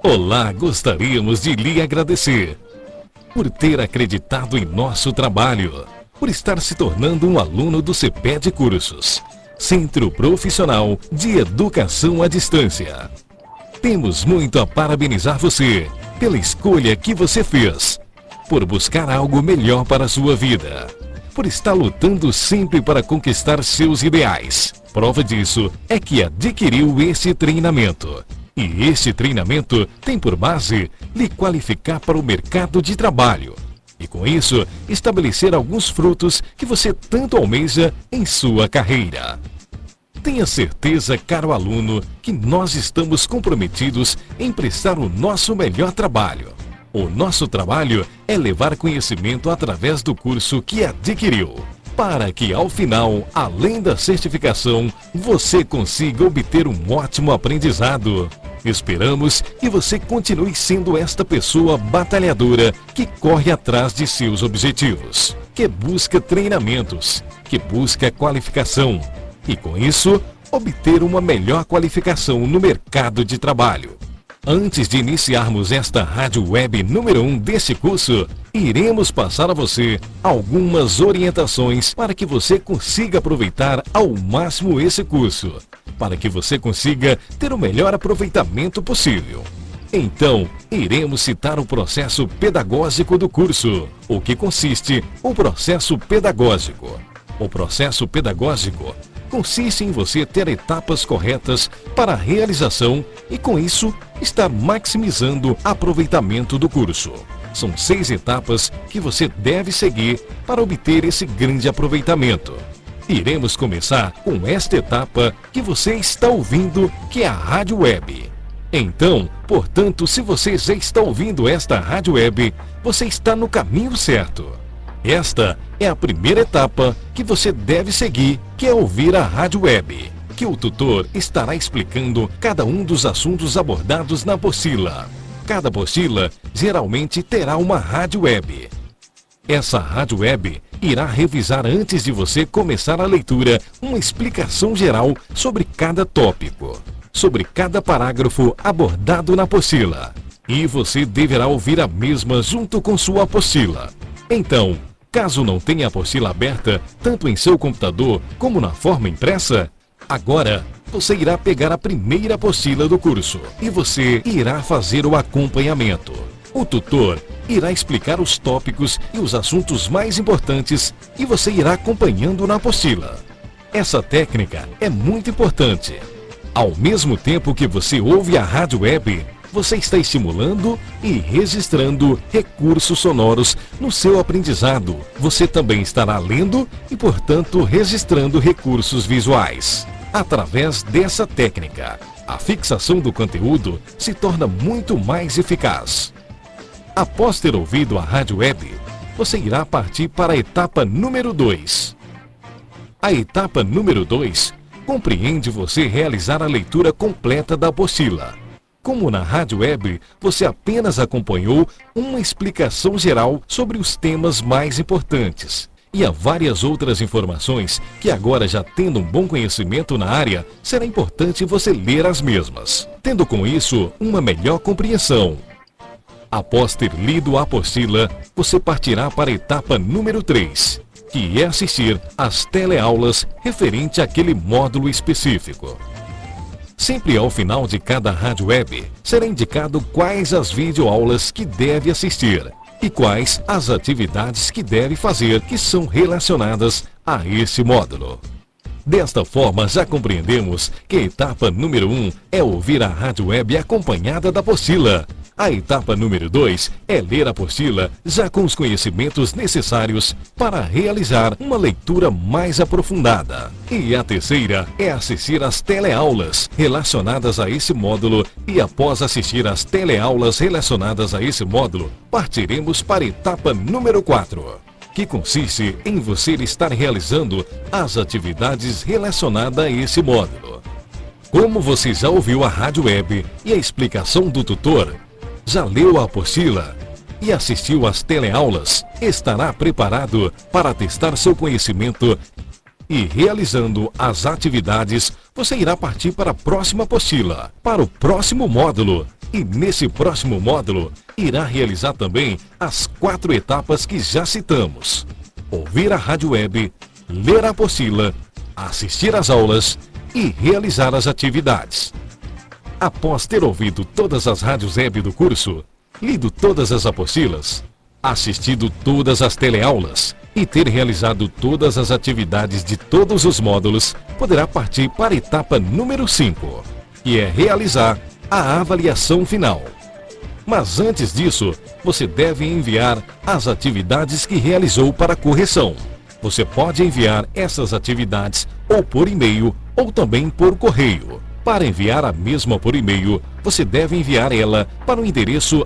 Olá, gostaríamos de lhe agradecer por ter acreditado em nosso trabalho, por estar se tornando um aluno do CPED Cursos, Centro Profissional de Educação à Distância. Temos muito a parabenizar você pela escolha que você fez, por buscar algo melhor para a sua vida, por estar lutando sempre para conquistar seus ideais. Prova disso é que adquiriu esse treinamento. E esse treinamento tem por base lhe qualificar para o mercado de trabalho. E com isso, estabelecer alguns frutos que você tanto almeja em sua carreira. Tenha certeza, caro aluno, que nós estamos comprometidos em prestar o nosso melhor trabalho. O nosso trabalho é levar conhecimento através do curso que adquiriu, para que ao final, além da certificação, você consiga obter um ótimo aprendizado. Esperamos que você continue sendo esta pessoa batalhadora que corre atrás de seus objetivos, que busca treinamentos, que busca qualificação e, com isso, obter uma melhor qualificação no mercado de trabalho. Antes de iniciarmos esta rádio web número 1 deste curso, iremos passar a você algumas orientações para que você consiga aproveitar ao máximo esse curso, para que você consiga ter o melhor aproveitamento possível. Então, iremos citar o processo pedagógico do curso. O que consiste o processo pedagógico? O processo pedagógico consiste em você ter etapas corretas para a realização e, com isso, estar maximizando aproveitamento do curso. São 6 etapas que você deve seguir para obter esse grande aproveitamento. Iremos começar com esta etapa que você está ouvindo, que é a rádio web. Então, portanto, se você já está ouvindo esta rádio web, você está no caminho certo. Esta é a primeira etapa que você deve seguir, que é ouvir a rádio web, que o tutor estará explicando cada um dos assuntos abordados na apostila. Cada apostila geralmente terá uma rádio web. Essa rádio web irá revisar, antes de você começar a leitura, uma explicação geral sobre cada tópico, sobre cada parágrafo abordado na apostila. E você deverá ouvir a mesma junto com sua apostila. Então, caso não tenha a apostila aberta, tanto em seu computador como na forma impressa, agora você irá pegar a primeira apostila do curso e você irá fazer o acompanhamento. O tutor irá explicar os tópicos e os assuntos mais importantes e você irá acompanhando na apostila. Essa técnica é muito importante. Ao mesmo tempo que você ouve a rádio web, você está estimulando e registrando recursos sonoros no seu aprendizado. Você também estará lendo e, portanto, registrando recursos visuais. Através dessa técnica, a fixação do conteúdo se torna muito mais eficaz. Após ter ouvido a rádio web, você irá partir para a etapa número 2. A etapa número 2 compreende você realizar a leitura completa da apostila. Como na rádio web, você apenas acompanhou uma explicação geral sobre os temas mais importantes. E há várias outras informações que agora, já tendo um bom conhecimento na área, será importante você ler as mesmas, tendo com isso uma melhor compreensão. Após ter lido a apostila, você partirá para a etapa número 3, que é assistir às teleaulas referente àquele módulo específico. Sempre ao final de cada rádio web, será indicado quais as videoaulas que deve assistir e quais as atividades que deve fazer que são relacionadas a esse módulo. Desta forma, já compreendemos que a etapa número 1 é ouvir a rádio web acompanhada da apostila. A etapa número 2 é ler a apostila já com os conhecimentos necessários para realizar uma leitura mais aprofundada. E a terceira é assistir às teleaulas relacionadas a esse módulo e, após assistir às teleaulas relacionadas a esse módulo, partiremos para a etapa número 4, que consiste em você estar realizando as atividades relacionadas a esse módulo. Como você já ouviu a rádio web e a explicação do tutor, já leu a apostila e assistiu às teleaulas, estará preparado para testar seu conhecimento E realizando as atividades, você irá partir para a próxima apostila, para o próximo módulo. E nesse próximo módulo, irá realizar também as 4 etapas que já citamos: ouvir a rádio web, ler a apostila, assistir às aulas e realizar as atividades. Após ter ouvido todas as rádios web do curso, lido todas as apostilas, assistido todas as teleaulas e ter realizado todas as atividades de todos os módulos, poderá partir para a etapa número 5, que é realizar a avaliação final. Mas antes disso, você deve enviar as atividades que realizou para correção. Você pode enviar essas atividades ou por e-mail ou também por correio. Para enviar a mesma por e-mail, você deve enviar ela para o endereço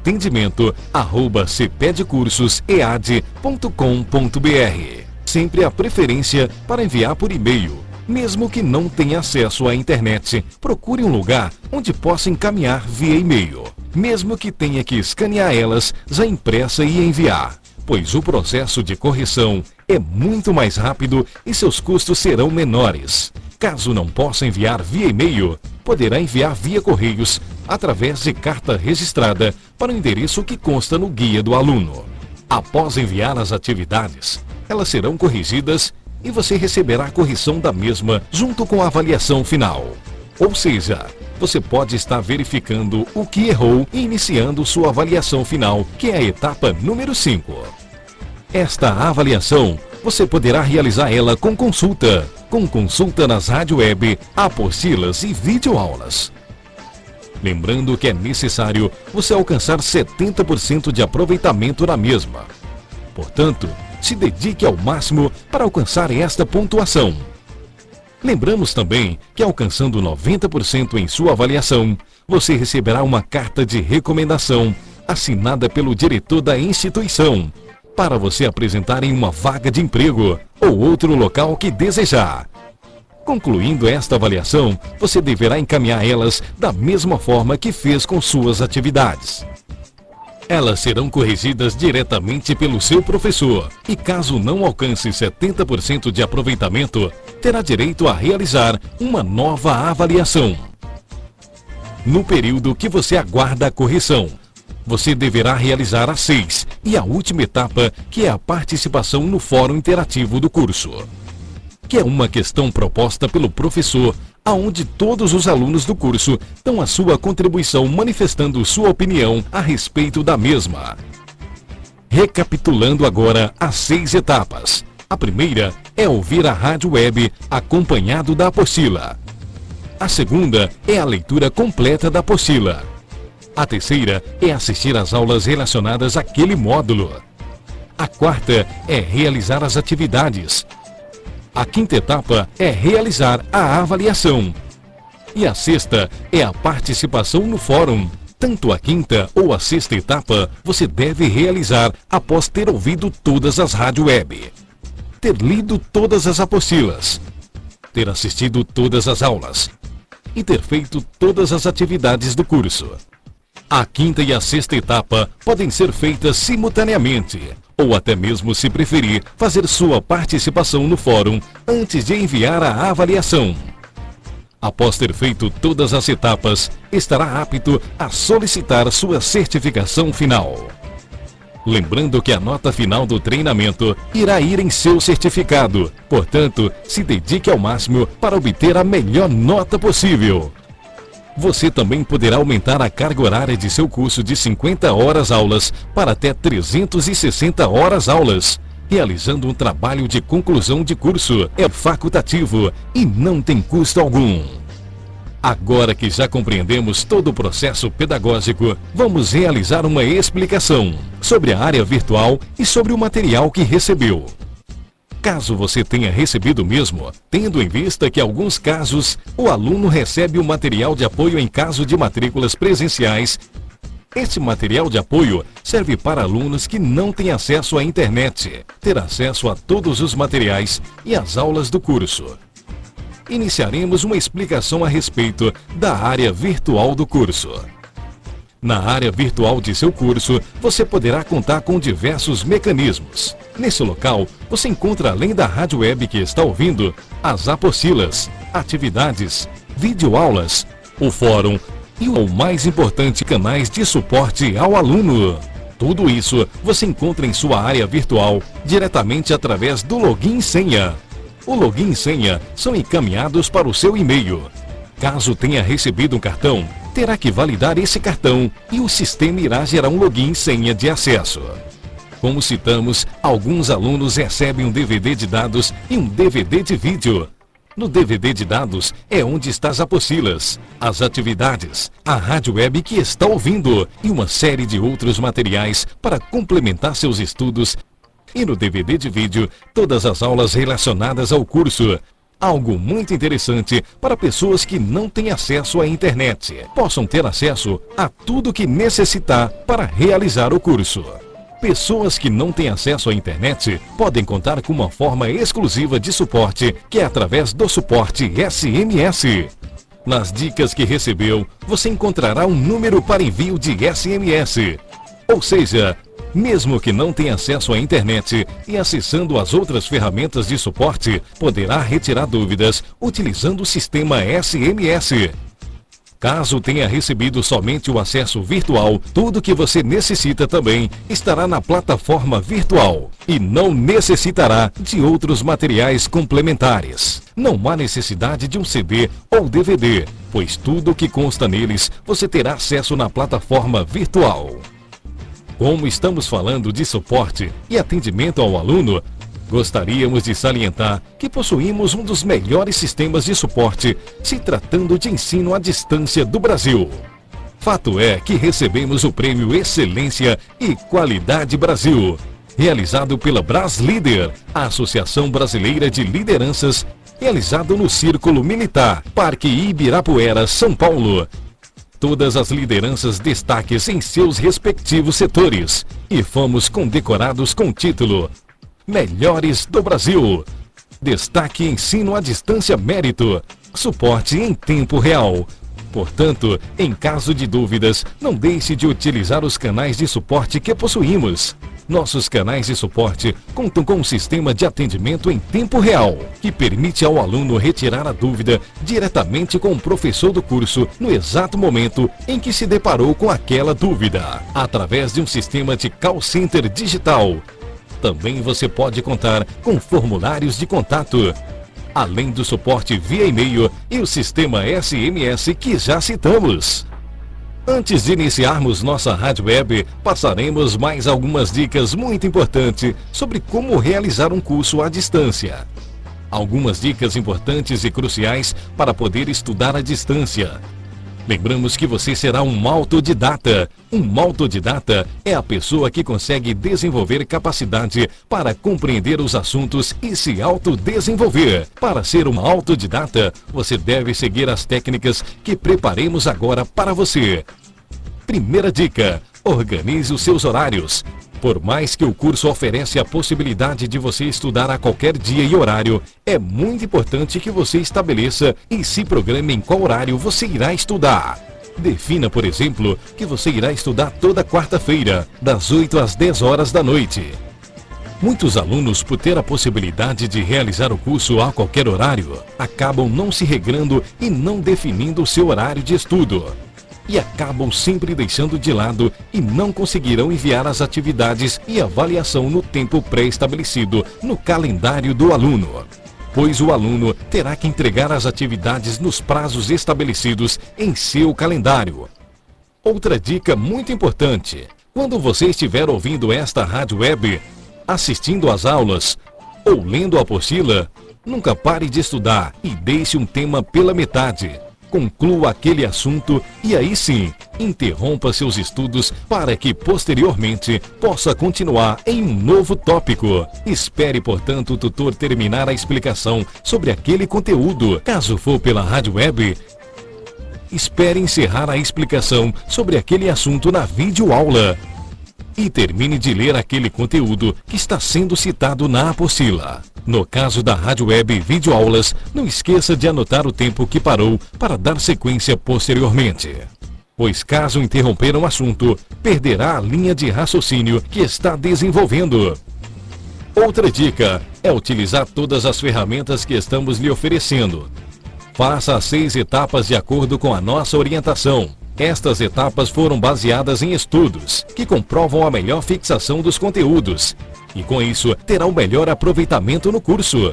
atendimento@cpedcursosead.com.br. Sempre a preferência para enviar por e-mail. Mesmo que não tenha acesso à internet, procure um lugar onde possa encaminhar via e-mail. Mesmo que tenha que escanear elas já impressa e enviar, pois o processo de correção é muito mais rápido e seus custos serão menores. Caso não possa enviar via e-mail, poderá enviar via correios através de carta registrada para o endereço que consta no guia do aluno. Após enviar as atividades, elas serão corrigidas e você receberá a correção da mesma junto com a avaliação final. Ou seja, você pode estar verificando o que errou e iniciando sua avaliação final, que é a etapa número 5. Esta avaliação, você poderá realizar ela com consulta nas rádio web, apostilas e videoaulas. Lembrando que é necessário você alcançar 70% de aproveitamento na mesma. Portanto, se dedique ao máximo para alcançar esta pontuação. Lembramos também que alcançando 90% em sua avaliação, você receberá uma carta de recomendação assinada pelo diretor da instituição, para você apresentar em uma vaga de emprego ou outro local que desejar. Concluindo esta avaliação, você deverá encaminhar elas da mesma forma que fez com suas atividades. Elas serão corrigidas diretamente pelo seu professor e caso não alcance 70% de aproveitamento, terá direito a realizar uma nova avaliação. No período que você aguarda a correção, você deverá realizar a 6 e a última etapa, que é a participação no fórum interativo do curso, que é uma questão proposta pelo professor, aonde todos os alunos do curso dão a sua contribuição manifestando sua opinião a respeito da mesma. Recapitulando agora as 6 etapas. A primeira é ouvir a rádio web acompanhado da apostila. A segunda é a leitura completa da apostila. A terceira é assistir às aulas relacionadas àquele módulo. A quarta é realizar as atividades. A quinta etapa é realizar a avaliação. E a sexta é a participação no fórum. Tanto a quinta ou a sexta etapa você deve realizar após ter ouvido todas as rádio web, ter lido todas as apostilas, ter assistido todas as aulas e ter feito todas as atividades do curso. A quinta e a sexta etapa podem ser feitas simultaneamente, ou até mesmo, se preferir, fazer sua participação no fórum antes de enviar a avaliação. Após ter feito todas as etapas, estará apto a solicitar sua certificação final. Lembrando que a nota final do treinamento irá ir em seu certificado, portanto, se dedique ao máximo para obter a melhor nota possível. Você também poderá aumentar a carga horária de seu curso de 50 horas aulas para até 360 horas aulas, realizando um trabalho de conclusão de curso. É facultativo e não tem custo algum. Agora que já compreendemos todo o processo pedagógico, vamos realizar uma explicação sobre a área virtual e sobre o material que recebeu. Caso você tenha recebido mesmo, tendo em vista que em alguns casos o aluno recebe o material de apoio em caso de matrículas presenciais, este material de apoio serve para alunos que não têm acesso à internet, ter acesso a todos os materiais e às aulas do curso. Iniciaremos uma explicação a respeito da área virtual do curso. Na área virtual de seu curso, você poderá contar com diversos mecanismos. Nesse local, você encontra, além da rádio web que está ouvindo, as apostilas, atividades, videoaulas, o fórum e o mais importante, canais de suporte ao aluno. Tudo isso você encontra em sua área virtual, diretamente através do login e senha. O login e senha são encaminhados para o seu e-mail. Caso tenha recebido um cartão, terá que validar esse cartão e o sistema irá gerar um login e senha de acesso. Como citamos, alguns alunos recebem um DVD de dados e um DVD de vídeo. No DVD de dados é onde estão as apostilas, as atividades, a rádio web que está ouvindo e uma série de outros materiais para complementar seus estudos. E no DVD de vídeo, todas as aulas relacionadas ao curso. Algo muito interessante para pessoas que não têm acesso à internet, possam ter acesso a tudo que necessitar para realizar o curso. Pessoas que não têm acesso à internet podem contar com uma forma exclusiva de suporte, que é através do suporte SMS. Nas dicas que recebeu, você encontrará um número para envio de SMS. Ou seja, mesmo que não tenha acesso à internet e acessando as outras ferramentas de suporte, poderá retirar dúvidas utilizando o sistema SMS. Caso tenha recebido somente o acesso virtual, tudo que você necessita também estará na plataforma virtual e não necessitará de outros materiais complementares. Não há necessidade de um CD ou DVD, pois tudo o que consta neles você terá acesso na plataforma virtual. Como estamos falando de suporte e atendimento ao aluno, gostaríamos de salientar que possuímos um dos melhores sistemas de suporte se tratando de ensino à distância do Brasil. Fato é que recebemos o prêmio Excelência e Qualidade Brasil, realizado pela Braslider, a Associação Brasileira de Lideranças, realizado no Círculo Militar, Parque Ibirapuera, São Paulo. Todas as lideranças destaques em seus respectivos setores e fomos condecorados com o título Melhores do Brasil. Destaque Ensino à Distância Mérito. Suporte em tempo real. Portanto, em caso de dúvidas, não deixe de utilizar os canais de suporte que possuímos. Nossos canais de suporte contam com um sistema de atendimento em tempo real, que permite ao aluno retirar a dúvida diretamente com o professor do curso no exato momento em que se deparou com aquela dúvida, através de um sistema de call center digital. Também você pode contar com formulários de contato, além do suporte via e-mail e o sistema SMS que já citamos. Antes de iniciarmos nossa rádio web, passaremos mais algumas dicas muito importantes sobre como realizar um curso à distância. Algumas dicas importantes e cruciais para poder estudar à distância. Lembramos que você será um autodidata. Um autodidata é a pessoa que consegue desenvolver capacidade para compreender os assuntos e se autodesenvolver. Para ser um autodidata, você deve seguir as técnicas que preparemos agora para você. Primeira dica: organize os seus horários. Por mais que o curso ofereça a possibilidade de você estudar a qualquer dia e horário, é muito importante que você estabeleça e se programe em qual horário você irá estudar. Defina, por exemplo, que você irá estudar toda quarta-feira, das 8 às 10 horas da noite. Muitos alunos, por ter a possibilidade de realizar o curso a qualquer horário, acabam não se regrando e não definindo o seu horário de estudo. E acabam sempre deixando de lado e não conseguirão enviar as atividades e avaliação no tempo pré-estabelecido no calendário do aluno, pois o aluno terá que entregar as atividades nos prazos estabelecidos em seu calendário. Outra dica muito importante: quando você estiver ouvindo esta rádio web, assistindo às aulas ou lendo a apostila, nunca pare de estudar e deixe um tema pela metade. Conclua aquele assunto e aí sim, interrompa seus estudos para que posteriormente possa continuar em um novo tópico. Espere, portanto, o tutor terminar a explicação sobre aquele conteúdo. Caso for pela rádio web, espere encerrar a explicação sobre aquele assunto na videoaula e termine de ler aquele conteúdo que está sendo citado na apostila. No caso da rádio web e videoaulas, não esqueça de anotar o tempo que parou para dar sequência posteriormente, pois caso interromper um assunto, perderá a linha de raciocínio que está desenvolvendo. Outra dica é utilizar todas as ferramentas que estamos lhe oferecendo. Faça as 6 etapas de acordo com a nossa orientação. Estas etapas foram baseadas em estudos que comprovam a melhor fixação dos conteúdos e, com isso, terá um melhor aproveitamento no curso.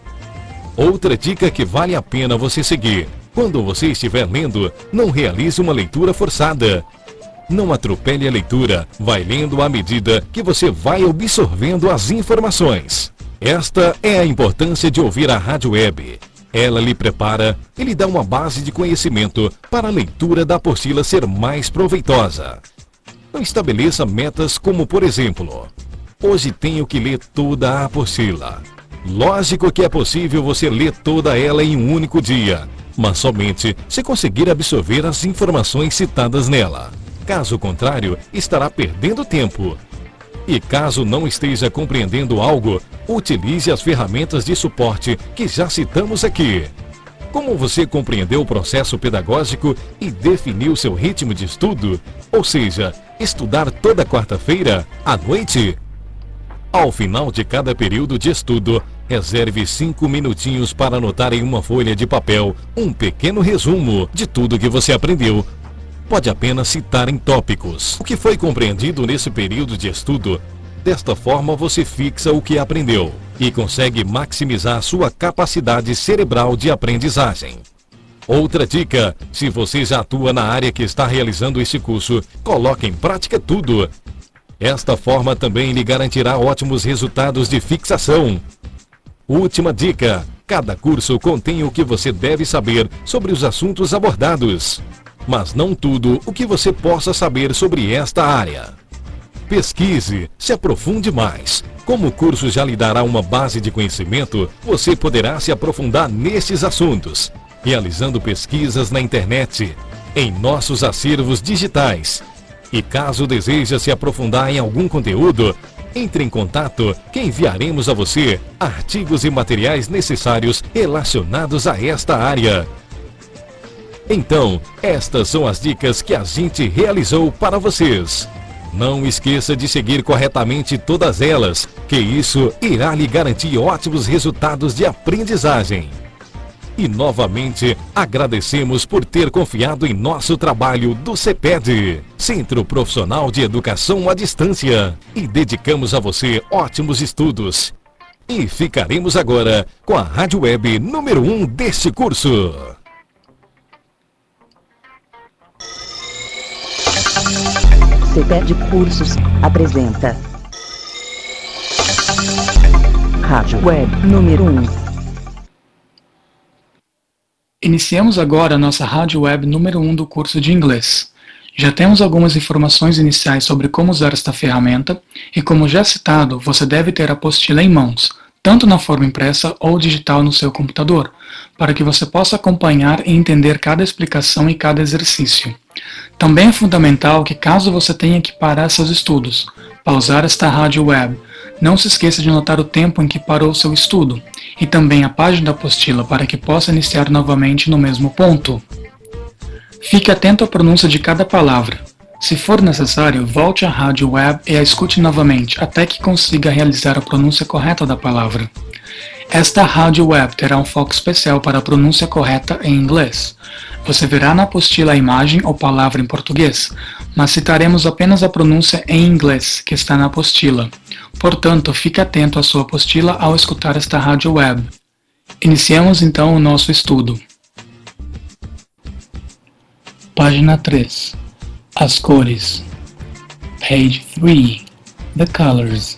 Outra dica que vale a pena você seguir: quando você estiver lendo, não realize uma leitura forçada. Não atropele a leitura, vai lendo à medida que você vai absorvendo as informações. Esta é a importância de ouvir a rádio web. Ela lhe prepara e lhe dá uma base de conhecimento para a leitura da apostila ser mais proveitosa. Não estabeleça metas como, por exemplo, hoje tenho que ler toda a apostila. Lógico que é possível você ler toda ela em um único dia, mas somente se conseguir absorver as informações citadas nela. Caso contrário, estará perdendo tempo. E caso não esteja compreendendo algo, utilize as ferramentas de suporte que já citamos aqui. Como você compreendeu o processo pedagógico e definiu seu ritmo de estudo? Ou seja, estudar toda quarta-feira à noite? Ao final de cada período de estudo, reserve 5 minutinhos para anotar em uma folha de papel um pequeno resumo de tudo que você aprendeu. Pode apenas citar em tópicos o que foi compreendido nesse período de estudo. Desta forma, você fixa o que aprendeu e consegue maximizar sua capacidade cerebral de aprendizagem. Outra dica: se você já atua na área que está realizando esse curso, coloque em prática tudo. Esta forma também lhe garantirá ótimos resultados de fixação. Última dica: cada curso contém o que você deve saber sobre os assuntos abordados, mas não tudo o que você possa saber sobre esta área. Pesquise, se aprofunde mais. Como o curso já lhe dará uma base de conhecimento, você poderá se aprofundar nestes assuntos, realizando pesquisas na internet, em nossos acervos digitais. E caso deseje se aprofundar em algum conteúdo, entre em contato que enviaremos a você artigos e materiais necessários relacionados a esta área. Então, estas são as dicas que a gente realizou para vocês. Não esqueça de seguir corretamente todas elas, que isso irá lhe garantir ótimos resultados de aprendizagem. E novamente, agradecemos por ter confiado em nosso trabalho do CEPED, Centro Profissional de Educação à Distância, e dedicamos a você ótimos estudos. E ficaremos agora com a rádio web número 1 deste curso. CEPED Cursos apresenta Rádio Web número 1. Iniciamos agora a nossa rádio web número 1 do curso de inglês. Já temos algumas informações iniciais sobre como usar esta ferramenta e, como já citado, você deve ter a apostila em mãos, tanto na forma impressa ou digital no seu computador, para que você possa acompanhar e entender cada explicação e cada exercício. Também é fundamental que, caso você tenha que parar seus estudos, pausar esta rádio web, não se esqueça de anotar o tempo em que parou seu estudo, e também a página da apostila para que possa iniciar novamente no mesmo ponto. Fique atento à pronúncia de cada palavra. Se for necessário, volte à rádio web e a escute novamente até que consiga realizar a pronúncia correta da palavra. Esta rádio web terá um foco especial para a pronúncia correta em inglês. Você verá na apostila a imagem ou palavra em português, mas citaremos apenas a pronúncia em inglês que está na apostila. Portanto, fique atento à sua apostila ao escutar esta rádio web. Iniciamos então o nosso estudo. Página 3. As cores. Page 3. The colors.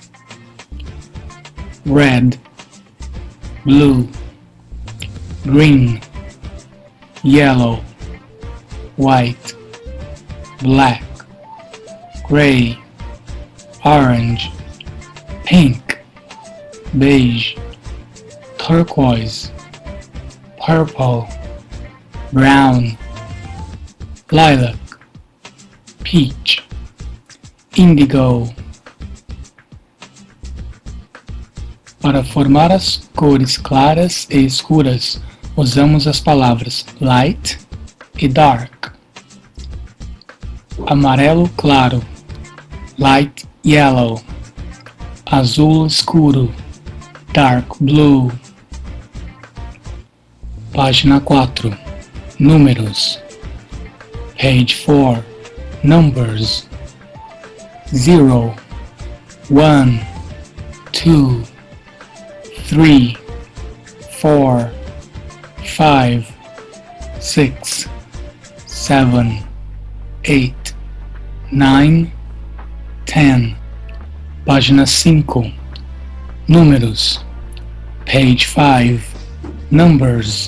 Red, blue, green, yellow, white, black, gray, orange, pink, beige, turquoise, purple, brown, lilac, peach, indigo. Para formar as cores claras e escuras, usamos as palavras light e dark. Amarelo claro, light yellow. azul escuro, dark blue. Página 4, números. Page 4, numbers. 0, 1, 2, 3, 4, 5, 6, 7, 8, 9, 10. Página 5, números. Page 5, numbers.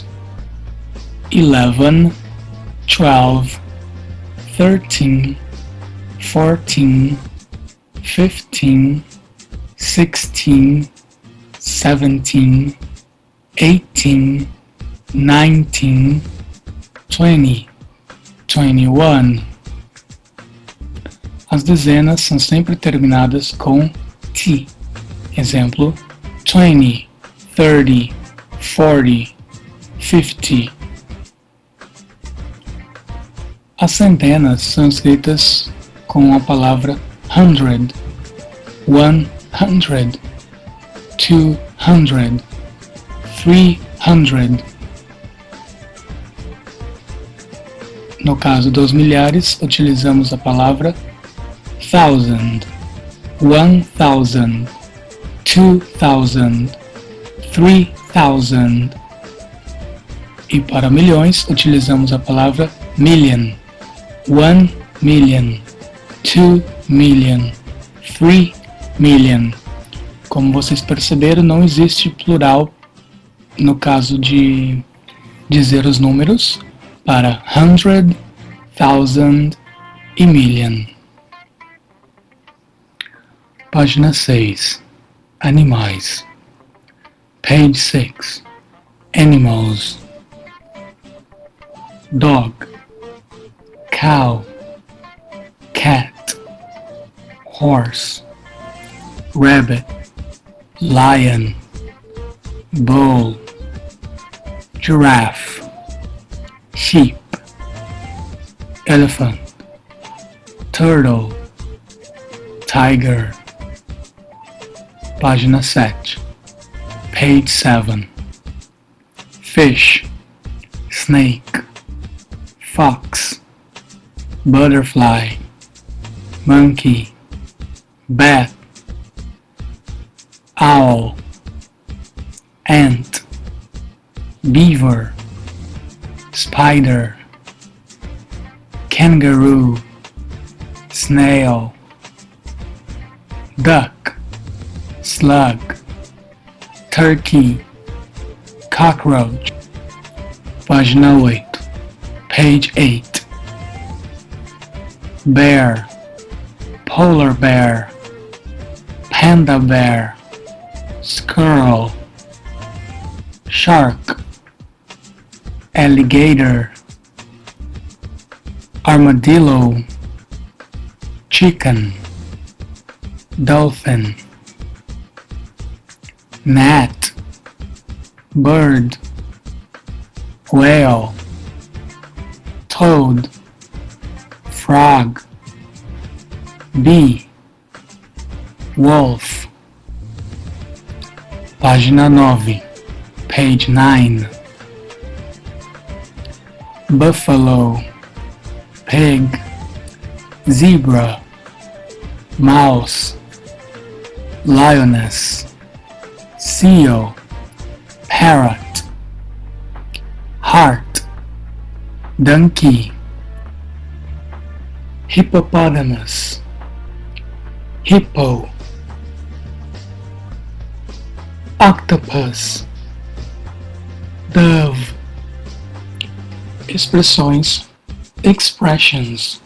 11, 12, 13, 14, 15, 16, 17, 18, 19, 20, 21. As dezenas são sempre terminadas com T. Exemplo: 20, 30, 40, 50. As centenas são escritas com a palavra hundred, 100, 200, 300. No caso dos milhares, utilizamos a palavra thousand, 1000, 2000, 3000. E para milhões, utilizamos a palavra million, 1 million, 2 million, 3 million. Como vocês perceberam, não existe plural no caso de dizer os números para hundred, thousand e million. Página 6, animais. Page 6, animals. Dog, cow, cat, horse, rabbit, lion, bull, giraffe, sheep, elephant, turtle, tiger. Página 7, page 7. Fish, snake, fox, butterfly, monkey, bat, owl, ant, beaver, spider, kangaroo, snail, duck, slug, turkey, cockroach. Página 8, page 8. Bear, polar bear, panda bear, squirrel, shark, alligator, armadillo, chicken, dolphin, gnat, bird, whale, toad, frog, bee, wolf. Página 9, page 9. Buffalo, pig, zebra, mouse, lioness, seal, parrot, hart, donkey, hippopotamus, hippo, octopus, dove. Expressões, expressions.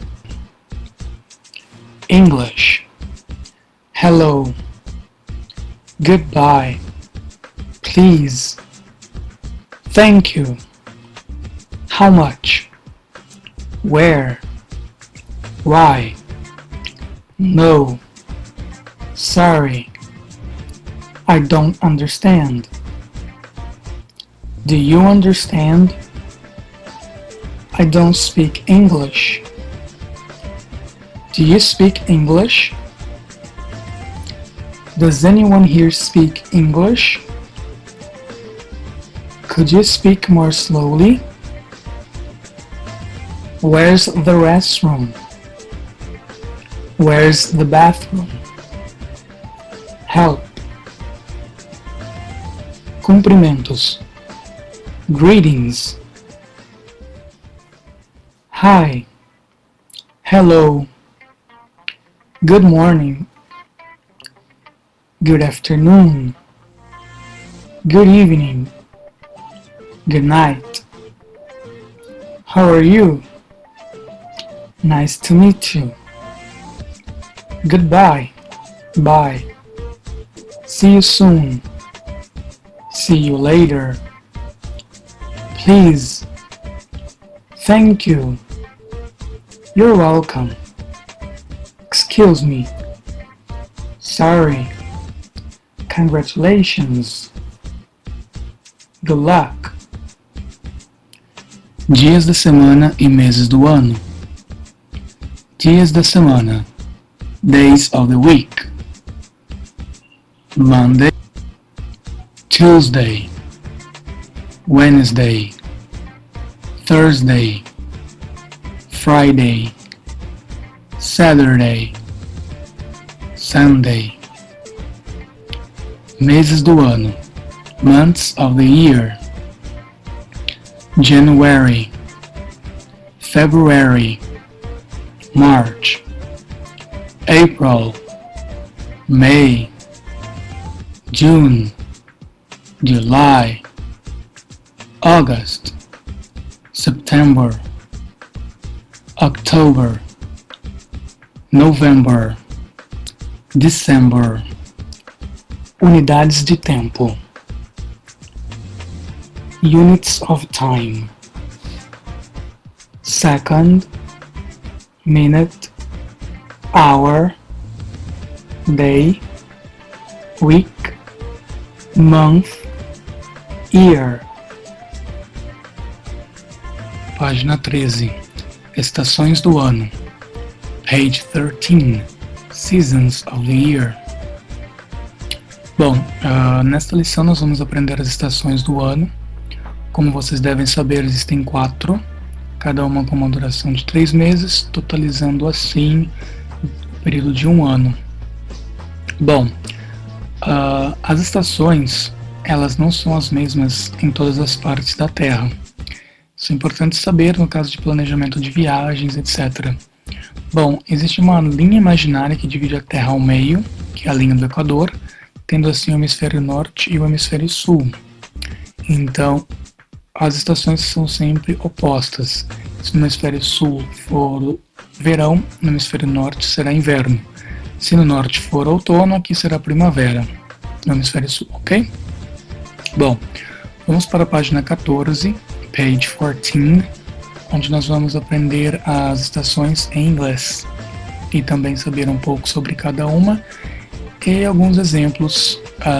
English: hello, goodbye, please, thank you, how much, where, why, no, sorry, I don't understand. Do you understand? I don't speak English. Do you speak English? Does anyone here speak English? Could you speak more slowly? Where's the restroom? Where's the bathroom? Help. Cumprimentos. Greetings. Hi. Hello. Good morning. Good afternoon. Good evening. Good night. How are you? Nice to meet you. Goodbye. Bye. See you soon. See you later. Please. Thank you. You're welcome. Excuse me. Sorry. Congratulations. Good luck. Dias da semana e meses do ano. Dias da semana. Days of the week. Monday, Tuesday, Wednesday, Thursday, Friday, Saturday, Sunday. Meses do ano. Months of the year. January, February, March, April, May, June, July, August, September, October, November, December. Unidades de tempo. Units of time. Second, minute, hour, day, week, month, year. Página 13. Estações do ano. Page 13. Seasons of the year. Bom, nesta lição nós vamos aprender as estações do ano. Como vocês devem saber, existem 4, cada uma com uma duração de 3 meses, totalizando assim o período de 1 ano. Bom, as estações, elas não são as mesmas em todas as partes da Terra. Isso é importante saber no caso de planejamento de viagens, etc. Bom, existe uma linha imaginária que divide a Terra ao meio, que é a linha do Equador, tendo assim o hemisfério norte e o hemisfério sul. Então, as estações são sempre opostas. Se no hemisfério sul for verão, no hemisfério norte será inverno. Se no norte for outono, aqui será primavera, no hemisfério sul, ok? Bom, vamos para a página 14, page 14, onde nós vamos aprender as estações em inglês e também saber um pouco sobre cada uma e alguns exemplos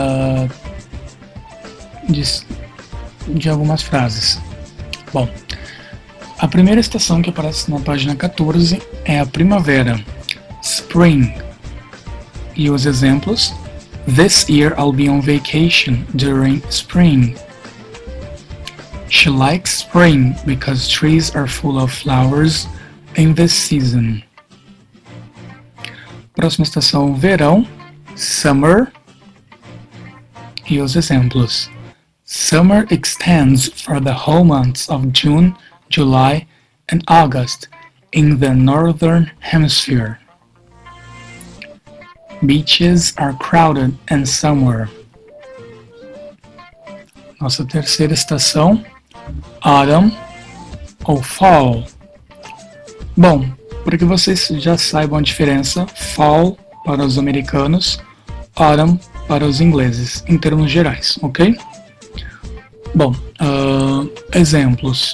de algumas frases. Bom, a primeira estação que aparece na página 14 é a primavera, spring. E os exemplos: This year I'll be on vacation during spring. She likes spring because trees are full of flowers in this season. Próxima estação, verão, summer. E os exemplos: Summer extends for the whole months of June, July, and August in the Northern Hemisphere. Beaches are crowded in summer. Nossa terceira estação, autumn ou fall. Bom, para que vocês já saibam a diferença, fall para os americanos, autumn para os ingleses, em termos gerais, ok? Bom, exemplos: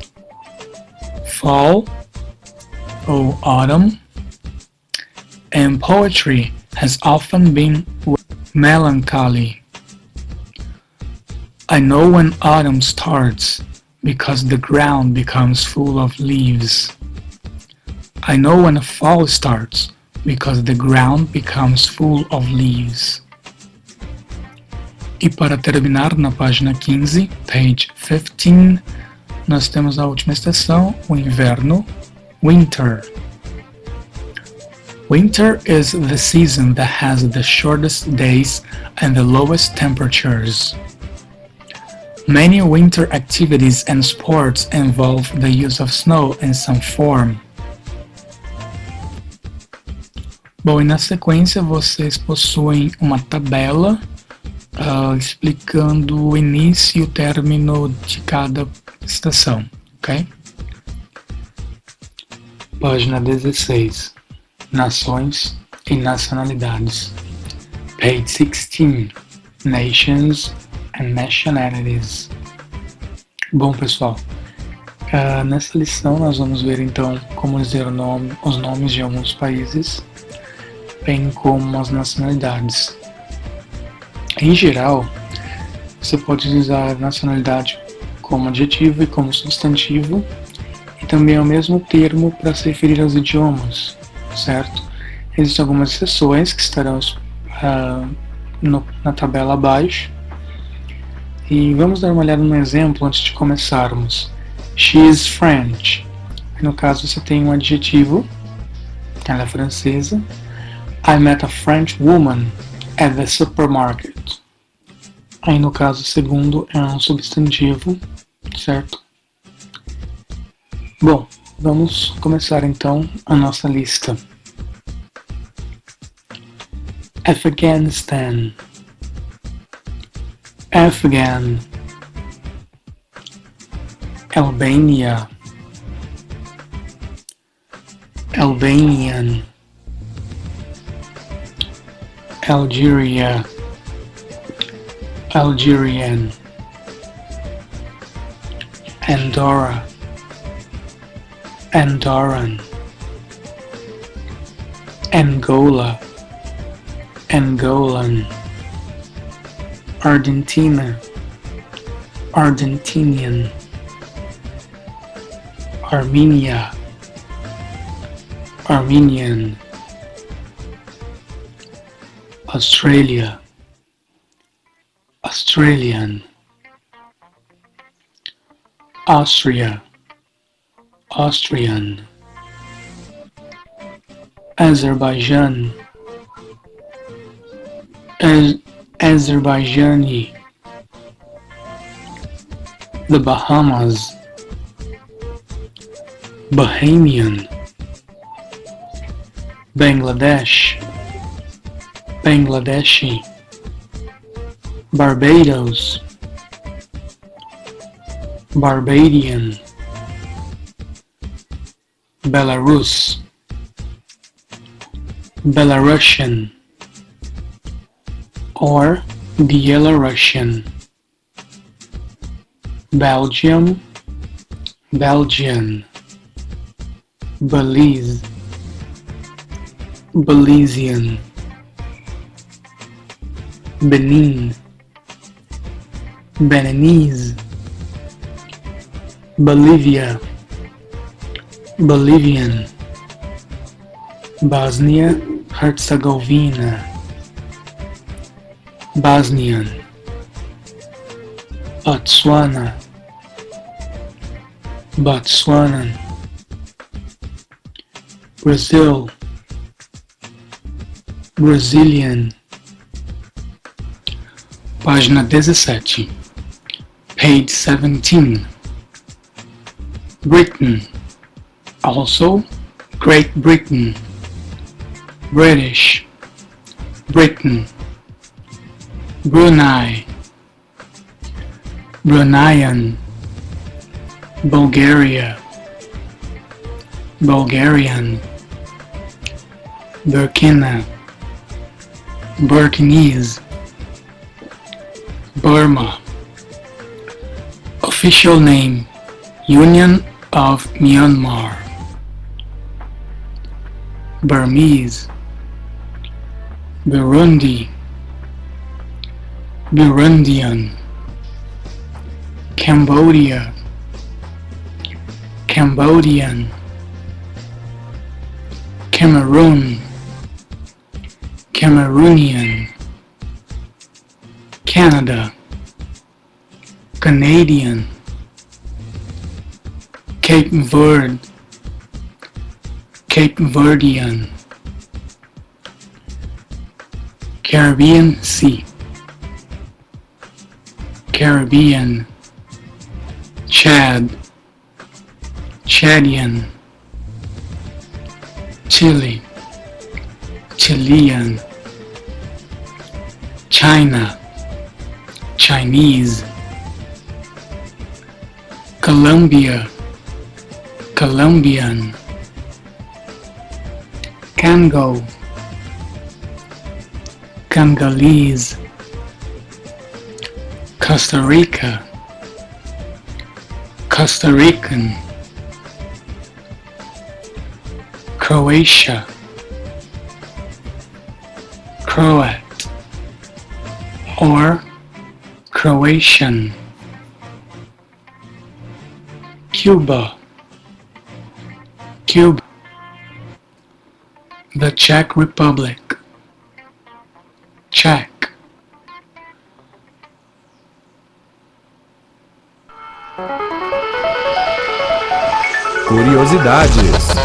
fall ou autumn. And poetry has often been melancholy. I know when autumn starts because the ground becomes full of leaves. I know when fall starts because the ground becomes full of leaves. E para terminar, na página 15, page 15, nós temos a última estação, o inverno, winter. Winter is the season that has the shortest days and the lowest temperatures. Many winter activities and sports involve the use of snow in some form. Bom, e na sequência vocês possuem uma tabela explicando o início e o término de cada estação, ok? Página 16. Nações e nacionalidades. Page 16. Nations and nationalities. Bom, pessoal, nessa lição nós vamos ver então como dizer os nomes de alguns países, bem como as nacionalidades. Em geral, você pode usar nacionalidade como adjetivo e como substantivo, e também é o mesmo termo para se referir aos idiomas, certo? Existem algumas exceções que estarão na tabela abaixo. E vamos dar uma olhada no exemplo antes de começarmos. She is French. No caso, você tem um adjetivo, ela é francesa. I met a French woman at the supermarket. Aí no caso, o segundo é um substantivo, certo? Bom, vamos começar então a nossa lista. Afghanistan, Afghan, Albania, Albanian, Algeria, Algerian, Andorra, Andorran, Angola, Angolan, Argentina, Argentinian, Armenia, Armenian, Australia, Australian, Austria, Austrian, Azerbaijan, Azerbaijani, the Bahamas, Bahamian, Bangladesh, Bangladeshi, Barbados, Barbadian, Belarus, Belarusian, or Belarusian, Belgium, Belgian, Belize, Belizean, Benin, Beninese, Bolivia, Bolivian, Bosnia Herzegovina, Bosnian, Botswana, Botswanan, Brazil, Brazilian. Página 17, page 17. Britain, also Great Britain, British, Britain, Brunei, Bruneian, Bulgaria, Bulgarian, Burkina, Burkinese, Burma. Official name, Union of Myanmar. Burmese, Burundi, Burundian, Cambodia, Cambodian, Cameroon, Cameroonian, Canada, Canadian, Cape Verde, Cape Verdean, Caribbean Sea, Caribbean, Chad, Chadian, Chile, Chilean, China, Chinese, Colombia, Colombian, Congo, Congolese, Costa Rica, Costa Rican, Croatia, Croat, or Croatian, Cuba, Cuba, the Czech Republic, Czech, Curiosidades.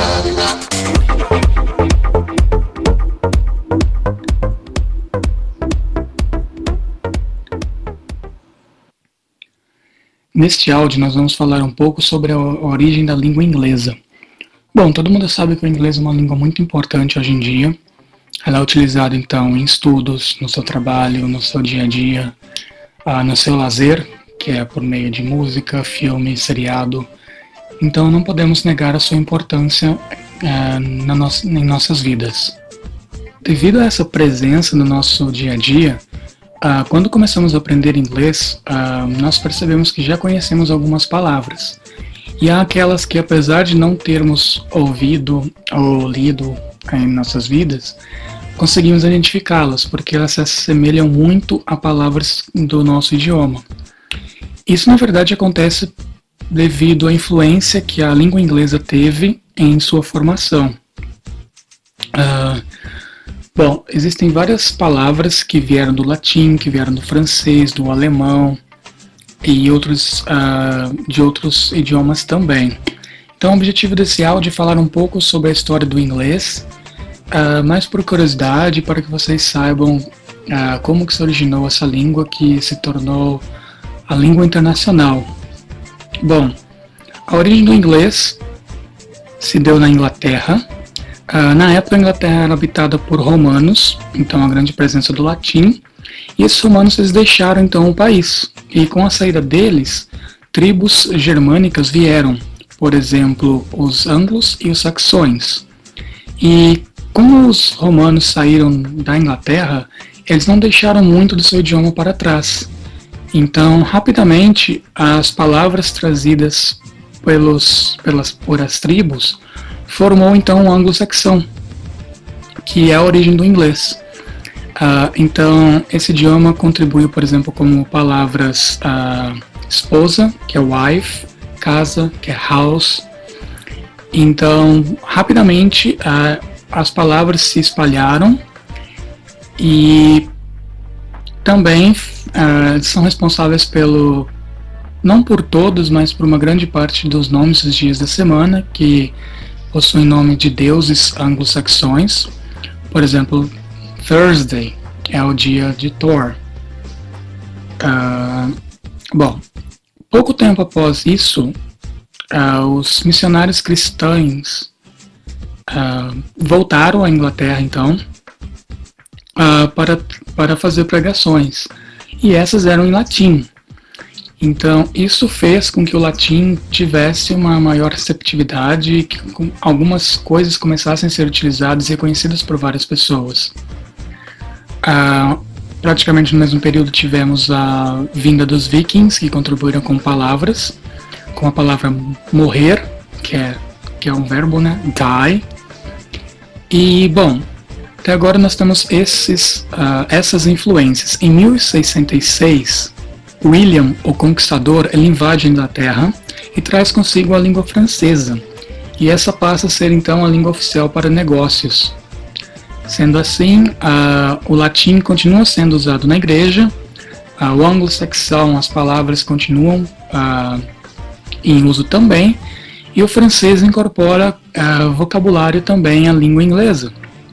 Neste áudio nós vamos falar um pouco sobre a origem da língua inglesa. Bom, todo mundo sabe que o inglês é uma língua muito importante hoje em dia. Ela é utilizada então em estudos, no seu trabalho, no seu dia a dia, no seu lazer, que é por meio de música, filme, seriado. Então não podemos negar a sua importância em nossas vidas. Devido a essa presença no nosso dia a dia, quando começamos a aprender inglês, nós percebemos que já conhecemos algumas palavras. E há aquelas que, apesar de não termos ouvido ou lido em nossas vidas, conseguimos identificá-las, porque elas se assemelham muito a palavras do nosso idioma. Isso, na verdade, acontece devido à influência que a língua inglesa teve em sua formação. Bom, existem várias palavras que vieram do latim, que vieram do francês, do alemão e de outros idiomas também. Então o objetivo desse áudio é falar um pouco sobre a história do inglês, mais por curiosidade, para que vocês saibam como que se originou essa língua que se tornou a língua internacional. Bom, a origem do inglês se deu na Inglaterra. Na época, a Inglaterra era habitada por romanos, então a grande presença do latim, e esses romanos eles deixaram então o país. E com a saída deles, tribos germânicas vieram, por exemplo, os anglos e os saxões. E como os romanos saíram da Inglaterra, eles não deixaram muito do seu idioma para trás. Então, rapidamente, as palavras trazidas por as tribos formou então o anglo-saxão, que é a origem do inglês. Então, esse idioma contribuiu, por exemplo, como palavras esposa, que é wife, casa, que é house. Então, rapidamente, as palavras se espalharam e também são responsáveis não por todos, mas por uma grande parte dos nomes dos dias da semana, que possuem nome de deuses anglo-saxões. Por exemplo, Thursday é o dia de Thor. Bom, pouco tempo após isso, os missionários cristãos voltaram à Inglaterra, então, para fazer pregações. E essas eram em latim. Então, isso fez com que o latim tivesse uma maior receptividade e que algumas coisas começassem a ser utilizadas e reconhecidas por várias pessoas. Praticamente no mesmo período tivemos a vinda dos vikings, que contribuíram com palavras, com a palavra morrer, que é um verbo, né? Die. E, bom, até agora nós temos essas influências. Em 1606, William, o Conquistador, ele invade a Inglaterra e traz consigo a língua francesa, e essa passa a ser então a língua oficial para negócios. Sendo assim, o latim continua sendo usado na igreja, O anglo-saxão, as palavras continuam em uso também, e o francês incorpora vocabulário também à língua inglesa.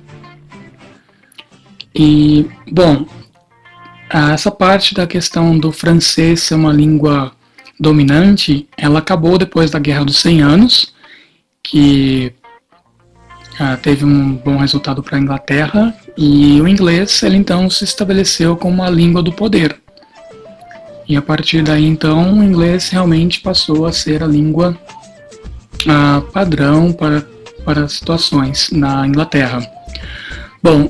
E, bom, essa parte da questão do francês ser uma língua dominante, ela acabou depois da Guerra dos 100 Anos, que teve um bom resultado para a Inglaterra, e o inglês, ele então se estabeleceu como a língua do poder. E a partir daí, então, o inglês realmente passou a ser a língua padrão para situações na Inglaterra. Bom,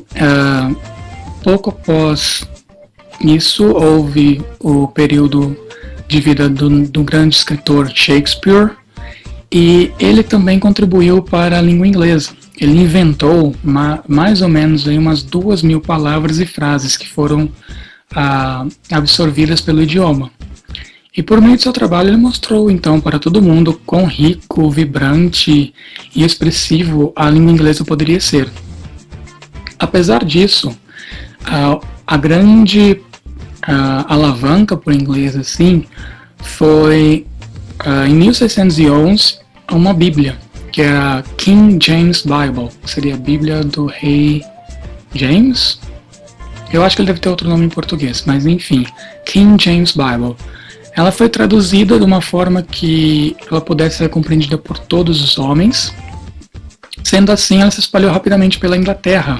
pouco após isso, houve o período de vida do grande escritor Shakespeare, e ele também contribuiu para a língua inglesa. Ele inventou mais ou menos aí umas 2.000 palavras e frases que foram absorvidas pelo idioma. E por meio do seu trabalho ele mostrou então para todo mundo quão rico, vibrante e expressivo a língua inglesa poderia ser. Apesar disso, a grande alavanca para o inglês assim foi em 1611 uma Bíblia, que é a King James Bible, que seria a Bíblia do Rei James. Eu acho que ele deve ter outro nome em português, mas enfim, King James Bible. Ela foi traduzida de uma forma que ela pudesse ser compreendida por todos os homens. Sendo assim, ela se espalhou rapidamente pela Inglaterra.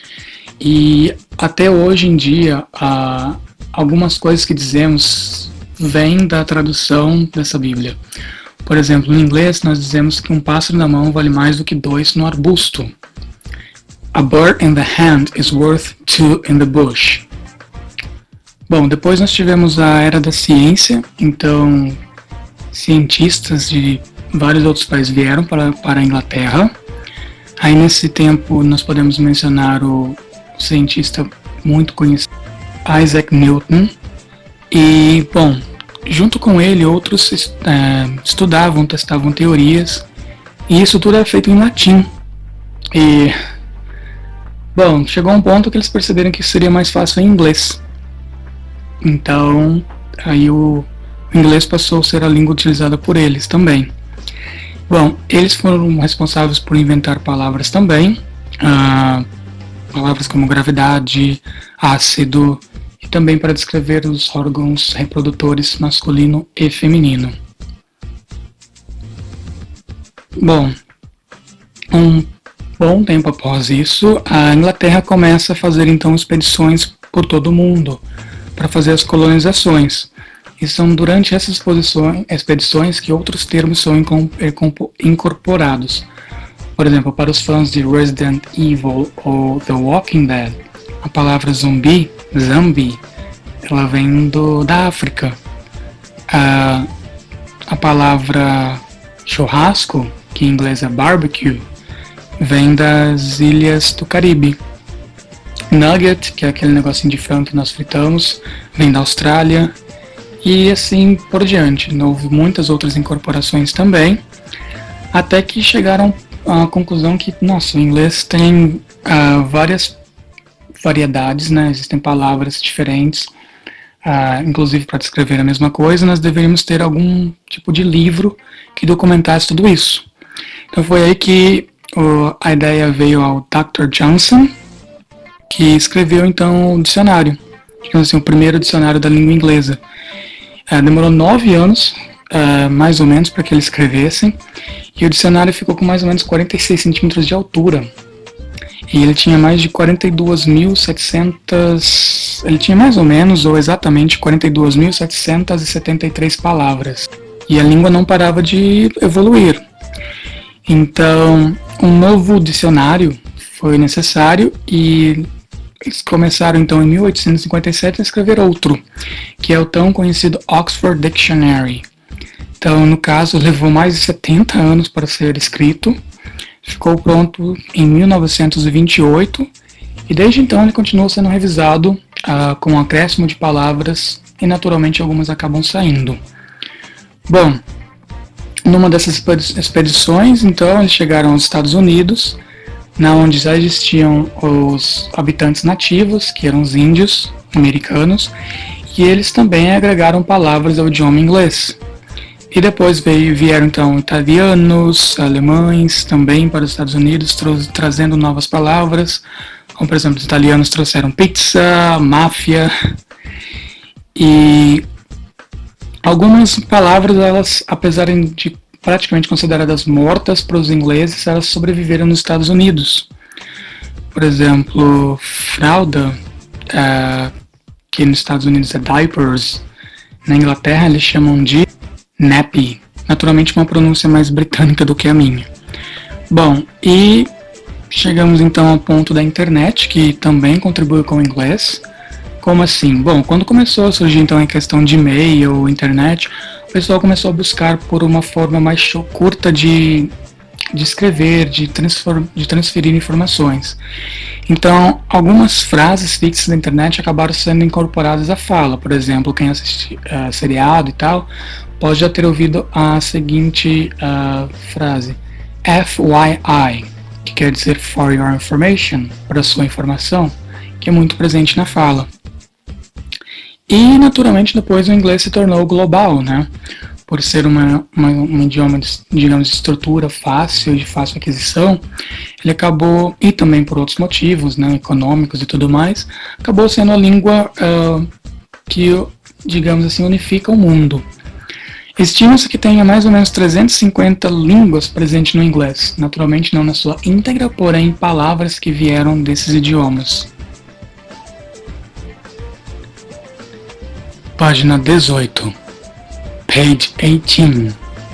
E até hoje em dia, algumas coisas que dizemos vêm da tradução dessa Bíblia. Por exemplo, em inglês nós dizemos que um pássaro na mão vale mais do que 2 no arbusto. A bird in the hand is worth 2 in the bush. Bom, depois nós tivemos a era da ciência, então cientistas de vários outros países vieram para a Inglaterra. Aí nesse tempo nós podemos mencionar o cientista muito conhecido, Isaac Newton. E, bom, junto com ele outros estudavam, testavam teorias, e isso tudo era feito em latim. E, bom, chegou um ponto que eles perceberam que seria mais fácil em inglês. Então, aí o inglês passou a ser a língua utilizada por eles também. Bom, eles foram responsáveis por inventar palavras também, palavras como gravidade, ácido, e também para descrever os órgãos reprodutores masculino e feminino. Bom, um bom tempo após isso, a Inglaterra começa a fazer então expedições por todo o mundo para fazer as colonizações. E são durante essas expedições que outros termos são incorporados. Por exemplo, para os fãs de Resident Evil ou The Walking Dead, a palavra zumbi, ela vem da África. A palavra churrasco, que em inglês é barbecue, vem das ilhas do Caribe. Nugget, que é aquele negocinho de frango que nós fritamos, vem da Austrália, e assim por diante. Houve muitas outras incorporações também, até que chegaram à conclusão que, nossa, o inglês tem várias variedades, né? Existem palavras diferentes, inclusive para descrever a mesma coisa. Nós deveríamos ter algum tipo de livro que documentasse tudo isso. Então foi aí que a ideia veio ao Dr. Johnson, que escreveu então o dicionário, digamos assim, o primeiro dicionário da língua inglesa. Demorou 9 anos, mais ou menos, para que ele escrevesse, e o dicionário ficou com mais ou menos 46 centímetros de altura. E ele tinha mais de 42.700, ele tinha mais ou menos, ou exatamente, 42.773 palavras. E a língua não parava de evoluir. Então, um novo dicionário foi necessário, e eles começaram então em 1857 a escrever outro, que é o tão conhecido Oxford Dictionary. Então, no caso, levou mais de 70 anos para ser escrito, ficou pronto em 1928, e desde então ele continuou sendo revisado com um acréscimo de palavras, e naturalmente algumas acabam saindo. Bom, numa dessas expedições, então, eles chegaram aos Estados Unidos, na onde já existiam os habitantes nativos, que eram os índios americanos, E eles também agregaram palavras ao idioma inglês. E depois vieram então italianos, alemães também para os Estados Unidos, trazendo novas palavras, como por exemplo os italianos trouxeram pizza, máfia, e algumas palavras, elas, apesar de praticamente consideradas mortas para os ingleses, elas sobreviveram nos Estados Unidos. Por exemplo, fralda, que nos Estados Unidos é diapers, na Inglaterra eles chamam de nappy, naturalmente uma pronúncia mais britânica do que a minha. Bom, e chegamos então ao ponto da internet, que também contribui com o inglês. Como assim? Bom, quando começou a surgir então a questão de e-mail, internet, o pessoal começou a buscar por uma forma mais curta de escrever, de transferir informações. Então, algumas frases fixas da internet acabaram sendo incorporadas à fala. Por exemplo, quem assiste seriado e tal, pode já ter ouvido a seguinte frase, FYI, que quer dizer for your information, para sua informação, que é muito presente na fala. E, naturalmente, depois o inglês se tornou global, né? Por ser um idioma, digamos, de estrutura fácil, de fácil aquisição, ele acabou, e também por outros motivos, né, econômicos e tudo mais, acabou sendo a língua que, digamos assim, unifica o mundo. Estima-se que tenha mais ou menos 350 línguas presentes no inglês, naturalmente não na sua íntegra, porém palavras que vieram desses idiomas. Página 18. Page 18.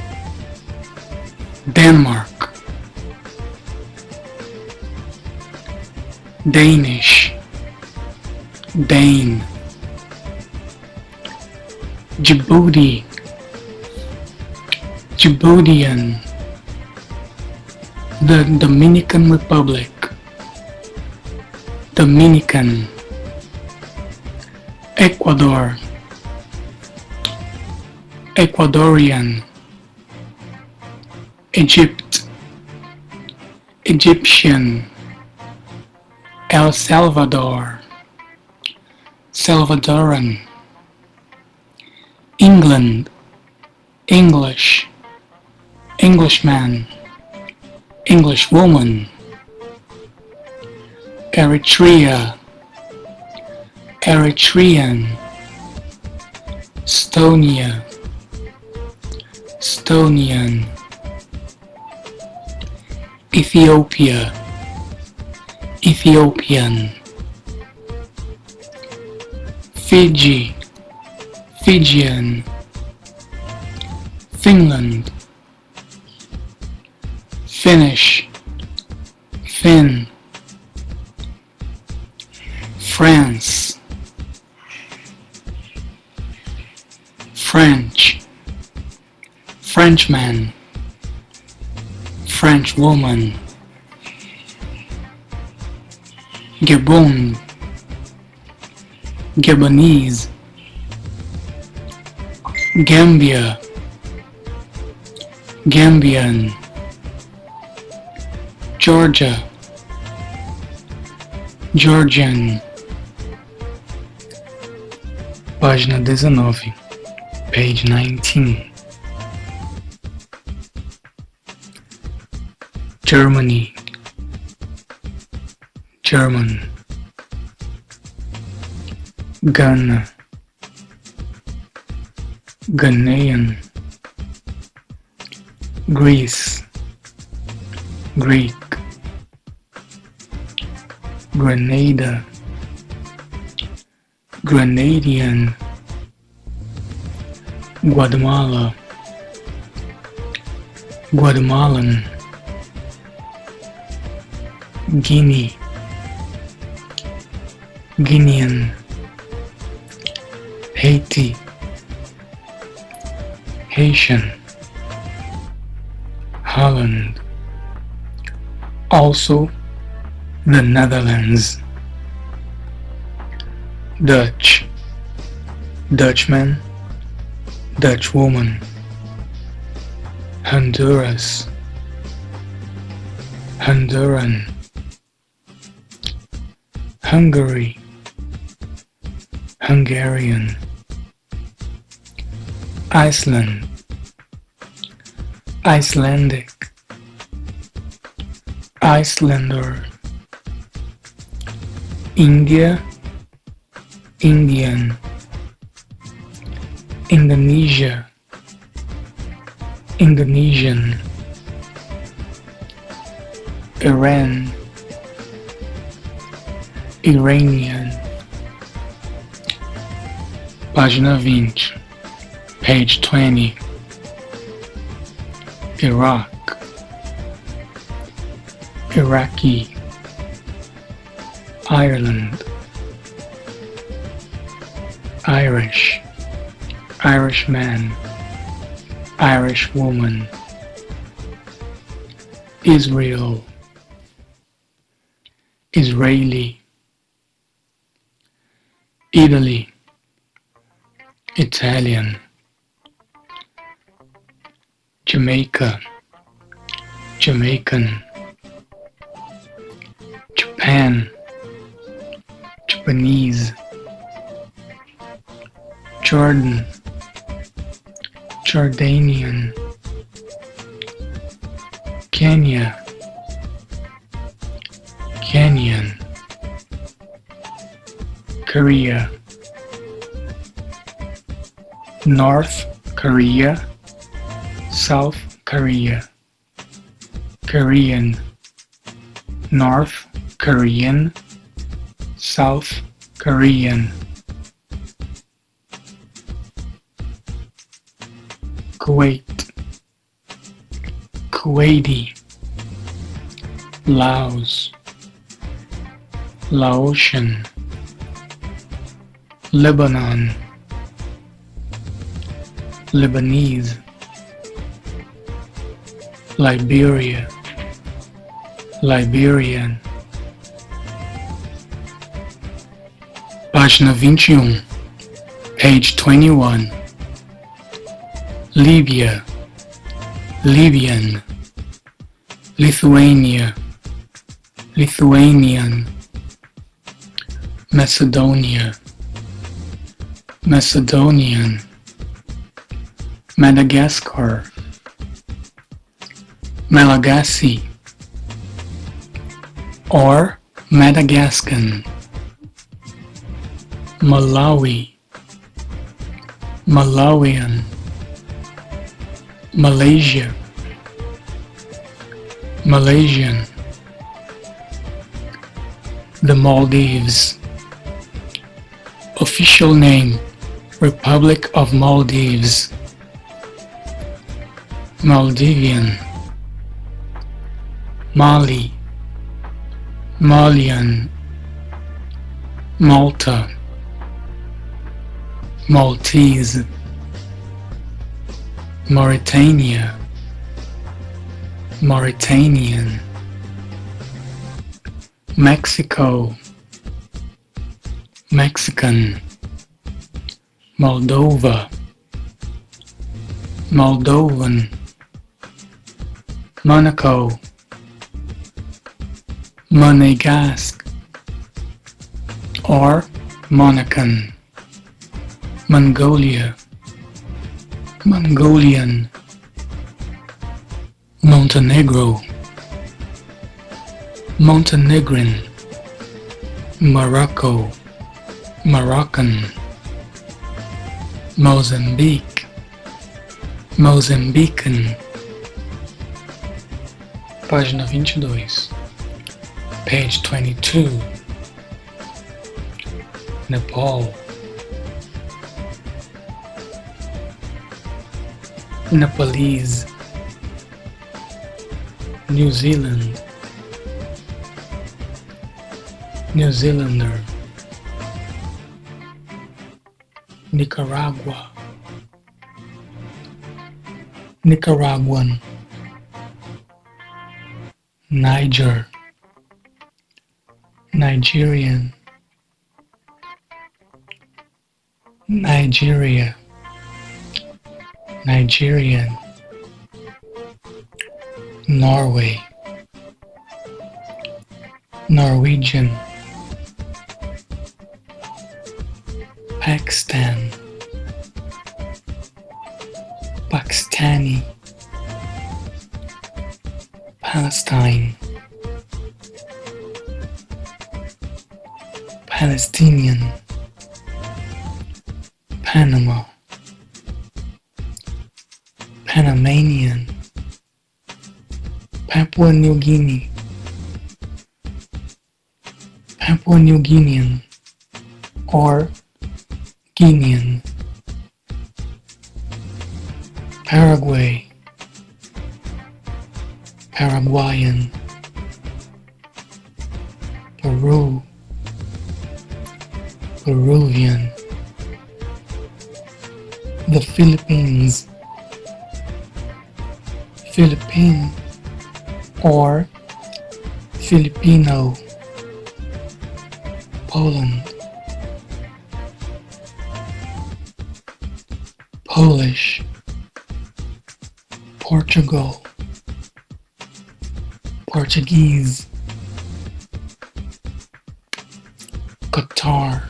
Denmark. Danish. Dane. Djibouti. Djiboutian. The Dominican Republic. Dominican. Ecuador. Ecuadorian. Egypt. Egyptian. El Salvador. Salvadoran. England. English. Englishman. Englishwoman. Eritrea. Eritrean. Estonia. Estonian. Ethiopia. Ethiopian. Fiji. Fijian. Finland. Finnish. Finn. France. French. Frenchman. Frenchwoman. Gabon. Gabonese. Gambia. Gambian. Georgia. Georgian. Página 19. Page 19. Germany. German. Ghana. Ghanaian. Greece. Greek. Grenada. Grenadian. Guatemala. Guatemalan. Guinea. Guinean. Haiti. Haitian. Holland. Also the Netherlands. Dutch. Dutchman. Dutchwoman. Honduras. Honduran. Hungary. Hungarian. Iceland, Icelandic, Icelander, India, Indian, Indonesia, Indonesian, Iran, Iranian. Página 20, page 20. Iraq, Iraqi, Ireland, Irish, Irishman, Irish woman, Israel, Israeli, Italy, Italian, Jamaica, Jamaican, Japan, Japanese, Jordan, Jordanian, Kenya, Kenyan, Korea, North Korea, South Korea, Korean, North Korean, South Korean, Kuwait, Kuwaiti, Laos, Laotian, Lebanon, Lebanese, Liberia, Liberian. Página 21, page 21. Libya, Libyan, Lithuania, Lithuanian, Macedonia, Macedonian, Madagascar, Malagasy, or Madagascan, Malawi, Malawian, Malaysia, Malaysian, the Maldives, official name, Republic of Maldives, Maldivian, Mali, Malian, Malta, Maltese, Mauritania, Mauritanian, Mexico, Mexican, Moldova, Moldovan, Monaco, Monegasque, or Monacan, Mongolia, Mongolian, Montenegro, Montenegrin, Morocco, Moroccan, Mozambique, Mozambican. Página 22, page 22. Nepal, Nepalese, New Zealand, New Zealander, Nicaragua, Nicaraguan, Niger, Nigerian, Nigeria, Nigerian, Norway, Norwegian, Pakistan, Palestine, Palestinian, Panama, Panamanian, Papua New Guinea, Papua New Guinean, or Guinean, Paraguay, Paraguayan, Peru, Peruvian, the Philippines, Philippine, or Filipino, Poland, Polish, Portugal, Portuguese, Qatar,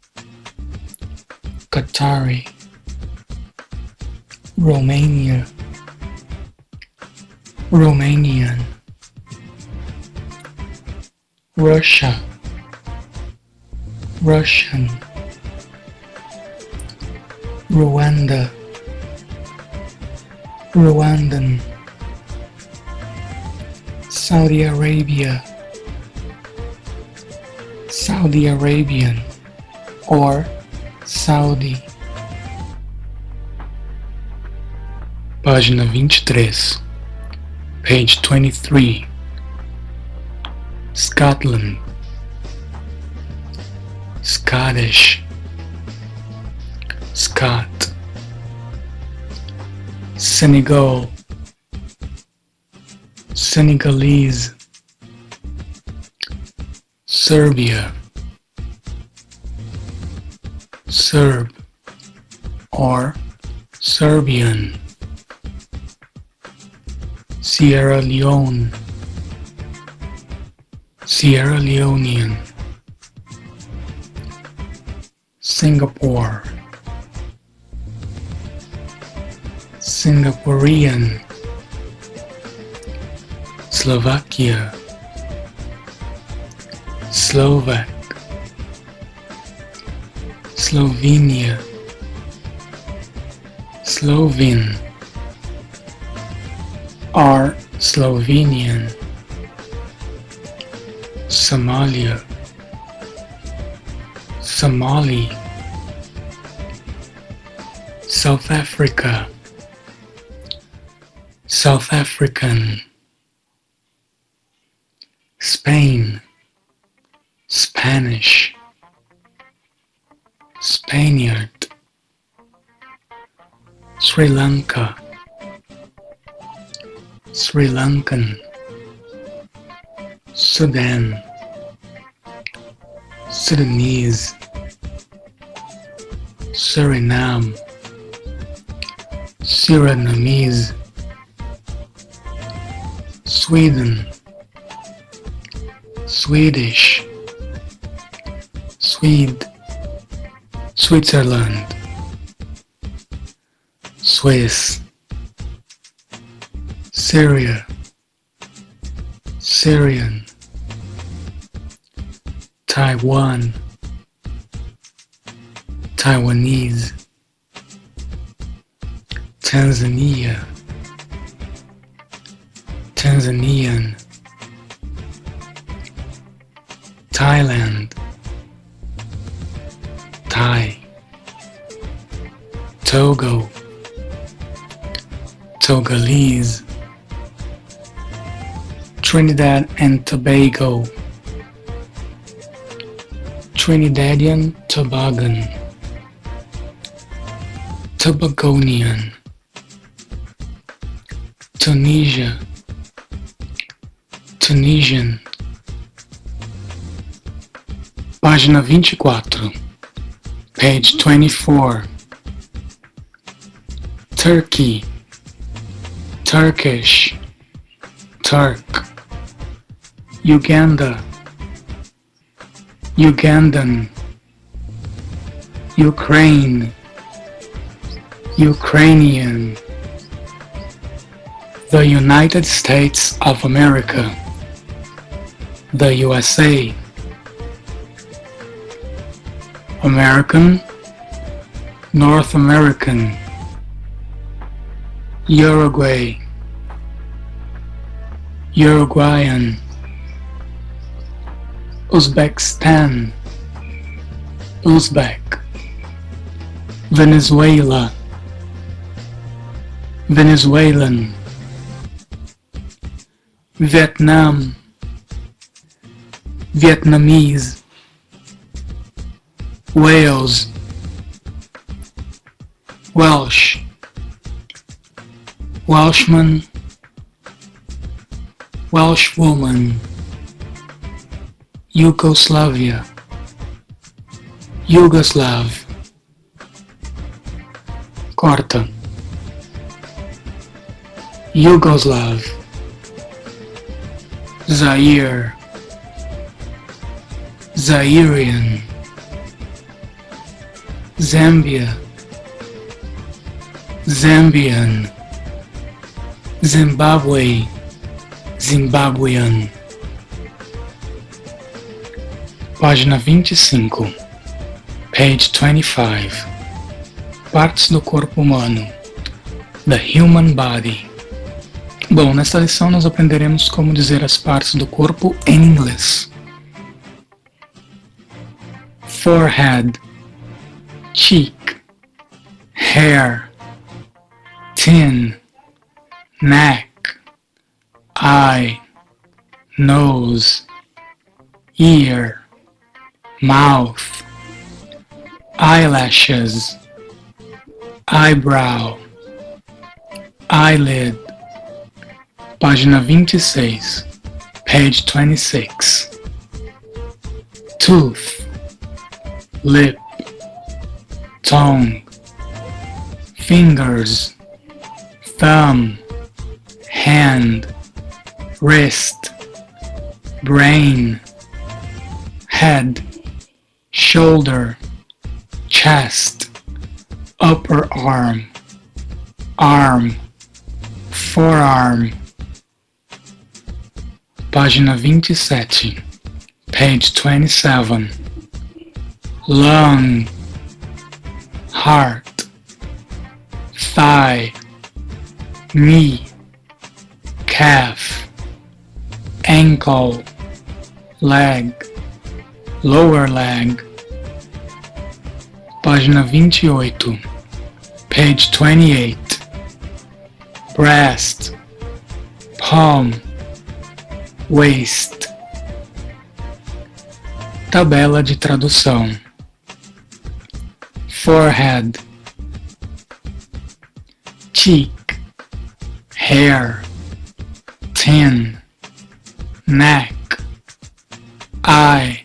Qatari, Romania, Romanian, Russia, Russian, Rwanda, Rwandan, Saudi Arabia, Saudi Arabian, or Saudi. Página 23, page 23. Scotland, Scottish, Scot, Senegal, Senegalese, Serbia, Serb, or Serbian, Sierra Leone, Sierra Leonean, Singapore, Singaporean, Slovakia, Slovak, Slovenia, Slovene, or Slovenian, Somalia, Somali, South Africa, South African, Spain, Spanish, Spaniard, Sri Lanka, Sri Lankan, Sudan, Sudanese, Suriname, Surinamese, Sweden, Swedish, Swede, Switzerland, Swiss, Syria, Syrian, Taiwan, Taiwanese, Tanzania, Tanzanian, Thailand, Thai, Togo, Togolese, Trinidad and Tobago, Trinidadian Tobagan, Tobagonian, Tunisia, Tunisian. Página 24, page 24. Turkey, Turkish, Turk, Uganda, Ugandan, Ukraine, Ukrainian, The United States of America, the USA, American, North American, Uruguay, Uruguayan, Uzbekistan, Uzbek, Venezuela, Venezuelan, Vietnam, Vietnamese, Wales, Welsh, Welshman, Welshwoman, Yugoslavia, Yugoslav, corta, Yugoslav, Zaire, Zairian, Zambia, Zambian, Zimbabwe, Zimbabwean. Página 25, page 25. Partes do corpo humano. The human body. Bom, nesta lição nós aprenderemos como dizer as partes do corpo em inglês. Forehead, cheek, hair, chin, neck, eye, nose, ear, mouth, eyelashes, eyebrow, eyelid. Página 26, page 26. Tooth, lip, tongue, fingers, thumb, hand, wrist, brain, head, shoulder, chest, upper arm, arm, forearm. Página 27, page 27. Lung, heart, thigh, knee, calf, ankle, leg, lower leg. Página 28, page 28. Breast, palm, waist. Tabela de tradução. Forehead, cheek, hair, chin, neck, eye,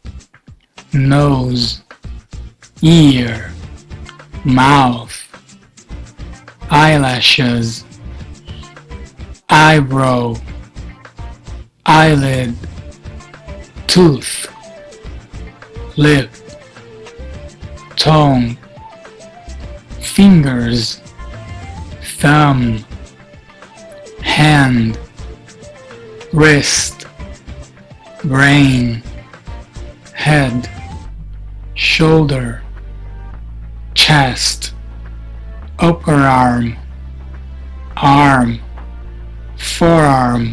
nose, ear, mouth, eyelashes, eyebrow, eyelid, tooth, lip, tongue, fingers, thumb, hand, wrist, brain, head, shoulder, chest, upper arm, arm, forearm,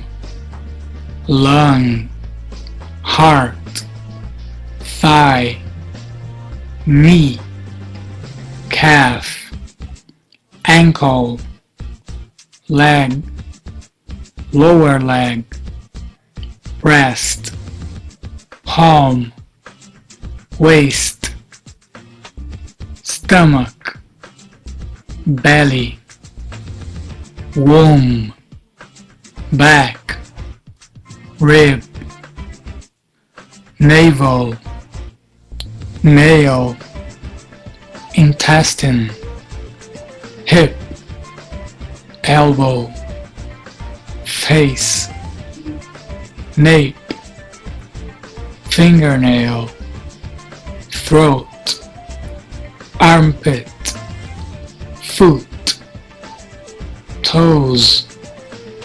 lung, heart, thigh, knee, calf, ankle, leg, lower leg, breast, palm, waist, stomach, belly, womb, back, rib, navel, nail, intestine, hip, elbow, face, nape, fingernail, throat, armpit, foot, toes,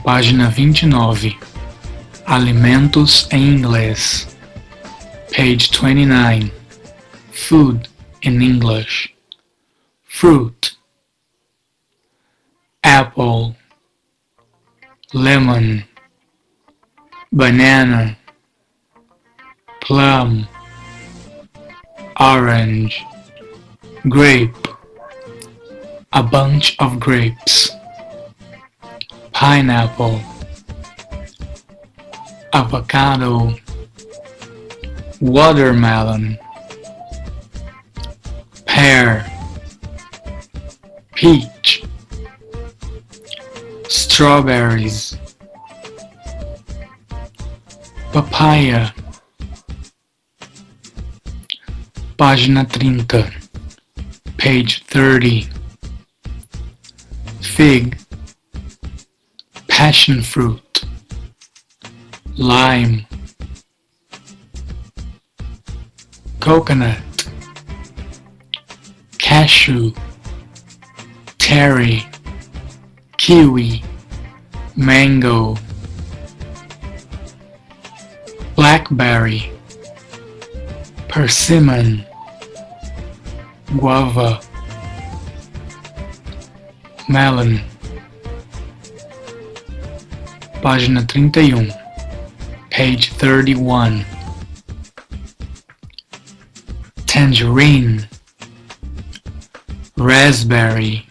Página 29. Alimentos em inglês. Page 29. Food in English. Fruit. Apple. Lemon. Banana. Plum. Orange. Grape. A bunch of grapes. Pineapple. Avocado. Watermelon. Pear. Peach. Strawberries. Papaya. Página 30. Page 30. Fig. Passion fruit. Lime. Coconut. Cashew. Cherry. Kiwi. Mango. Blackberry. Persimmon. Guava. Melon. Página 31. Page 31. Tangerine. Raspberry.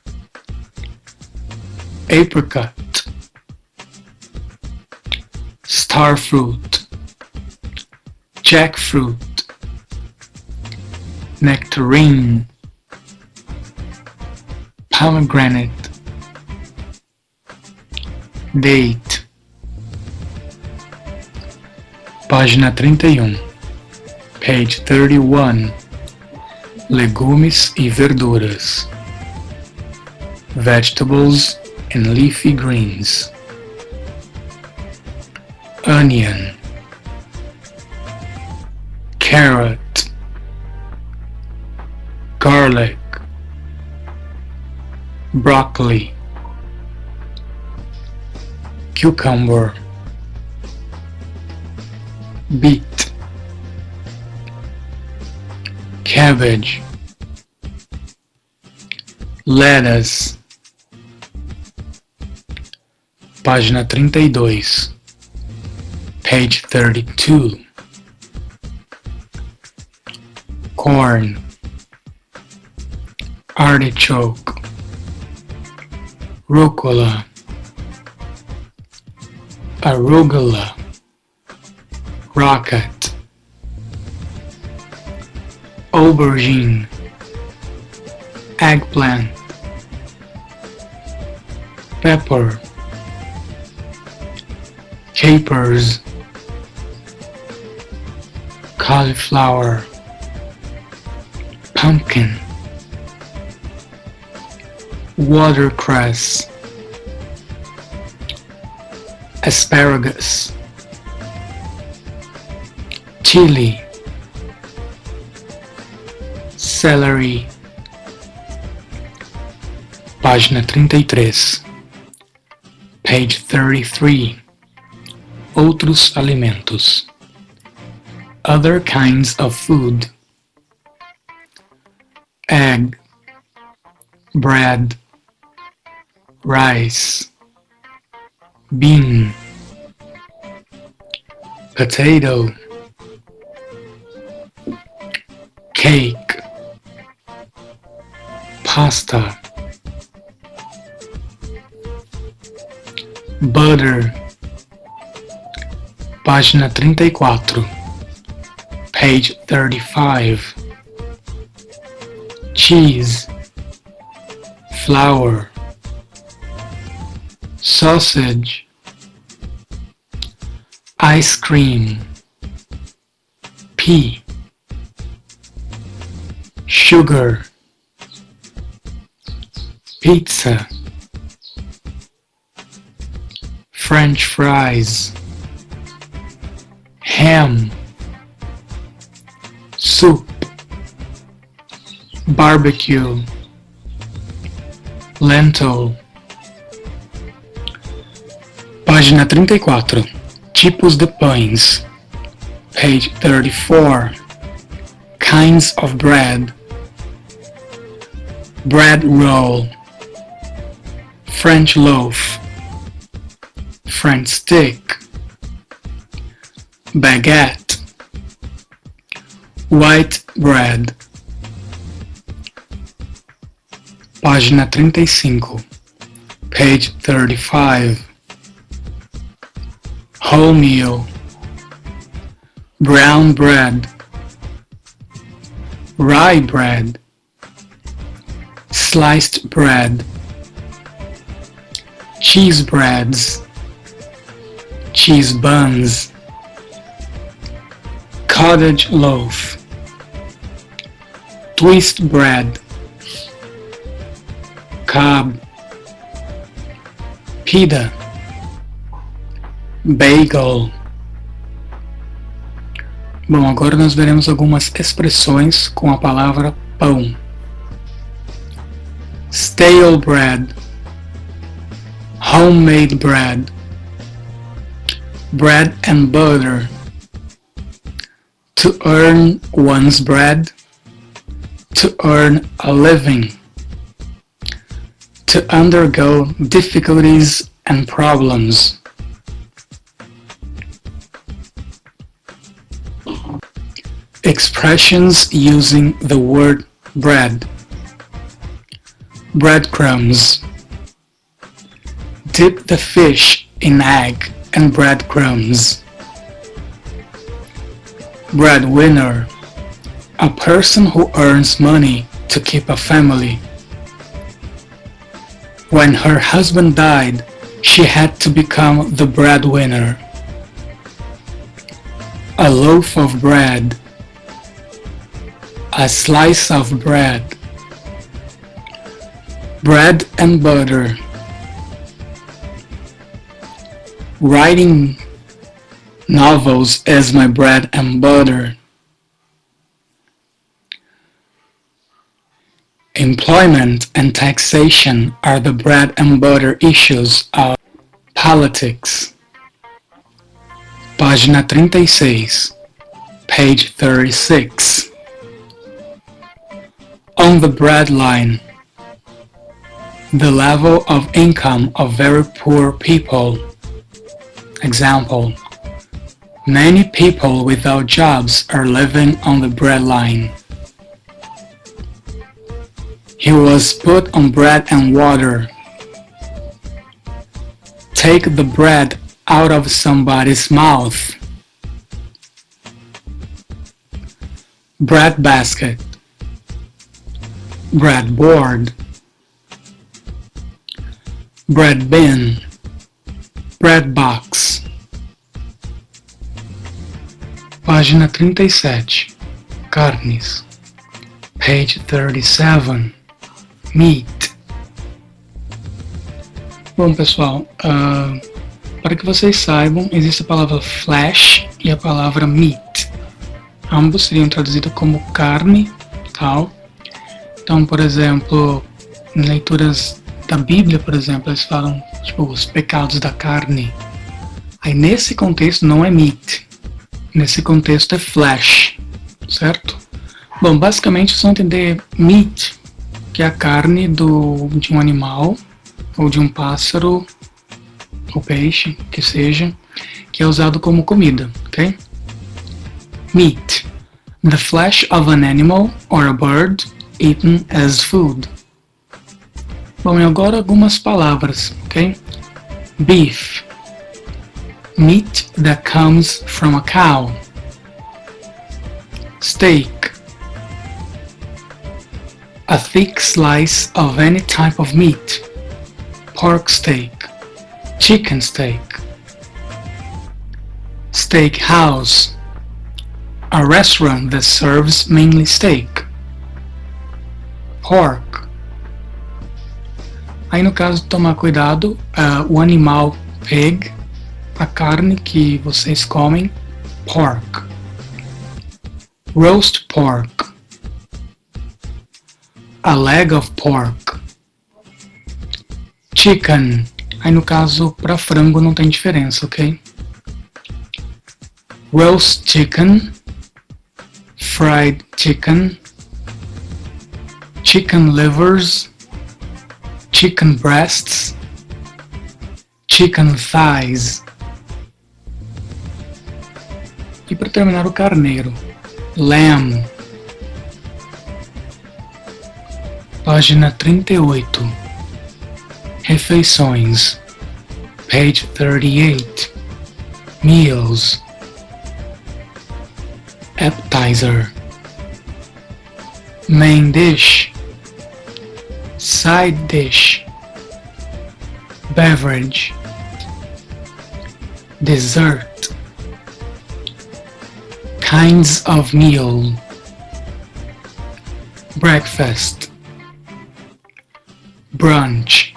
Apricot. Starfruit. Jackfruit. Nectarine. Pomegranate. Date. Página 31. Page 31. Legumes e verduras. Vegetables and leafy greens. Onion. Carrot. Garlic. Broccoli. Cucumber. Beet. Cabbage. Lettuce. Página 32. Page 32. Corn. Artichoke. Rucola. Arugula. Rocket. Aubergine. Eggplant. Pepper. Capers. Cauliflower. Pumpkin. Watercress. Asparagus. Chili. Celery. Página 33. Page 33. Outros alimentos. Other kinds of food. Egg. Bread. Rice. Bean. Potato. Cake. Pasta. Butter. Página 34. Page 35. Cheese. Flour. Sausage. Ice cream. Pea. Sugar. Pizza. French fries. Ham. Soup. Barbecue. Lentil. Página 34. Tipos de pães. Page 34. Kinds of bread. Bread roll. French loaf. French stick. Baguette. White bread. Página 35. Page 35. Wholemeal. Brown bread. Rye bread. Sliced bread. Cheese breads. Cheese buns. Cottage loaf. Twist bread. Cob. Pita. Bagel. Bom, agora nós veremos algumas expressões com a palavra pão. Stale bread. Homemade bread. Bread and butter. To earn one's bread. To earn a living. To undergo difficulties and problems. Expressions using the word bread. Breadcrumbs. Dip the fish in egg and breadcrumbs. Breadwinner. A person who earns money to keep a family. When her husband died, she had to become the breadwinner. A loaf of bread. A slice of bread. Bread and butter. Writing novels is my bread and butter. Employment and taxation are the bread and butter issues of politics. Página 36. Page 36. On the breadline. The level of income of very poor people. Example. Many people without jobs are living on the breadline. He was put on bread and water. Take the bread out of somebody's mouth. Bread basket. Breadboard. Bread bin. Bread box. Página 37. Carnes. Page 37. Meat. Bom, pessoal, para que vocês saibam, existe a palavra flesh e a palavra meat. Ambos seriam traduzidos como carne, tal. Então, por exemplo, em leituras da Bíblia, por exemplo, eles falam, tipo, os pecados da carne. Aí, nesse contexto, não é meat. Nesse contexto é flesh, certo? Bom, basicamente, vocês vão entender meat, que é a carne de um animal, ou de um pássaro, ou peixe, que seja, que é usado como comida, ok? Meat. The flesh of an animal or a bird eaten as food. Bom, e agora algumas palavras, ok? Beef. Meat that comes from a cow. Steak. A thick slice of any type of meat. Pork steak. Chicken steak. Steakhouse. A restaurant that serves mainly steak. Pork. Aí no caso, tomar cuidado, o animal pig, a carne que vocês comem, pork. Roast pork. A leg of pork. Chicken, Aí no caso, para frango não tem diferença, ok? Roast chicken, fried chicken, chicken livers, chicken breasts, chicken thighs. E para terminar, o carneiro, lamb. Página 38. Refeições. Page 38. Meals. Appetizer. Main dish. Side dish. Beverage. Dessert. Kinds of meal. Breakfast. Brunch.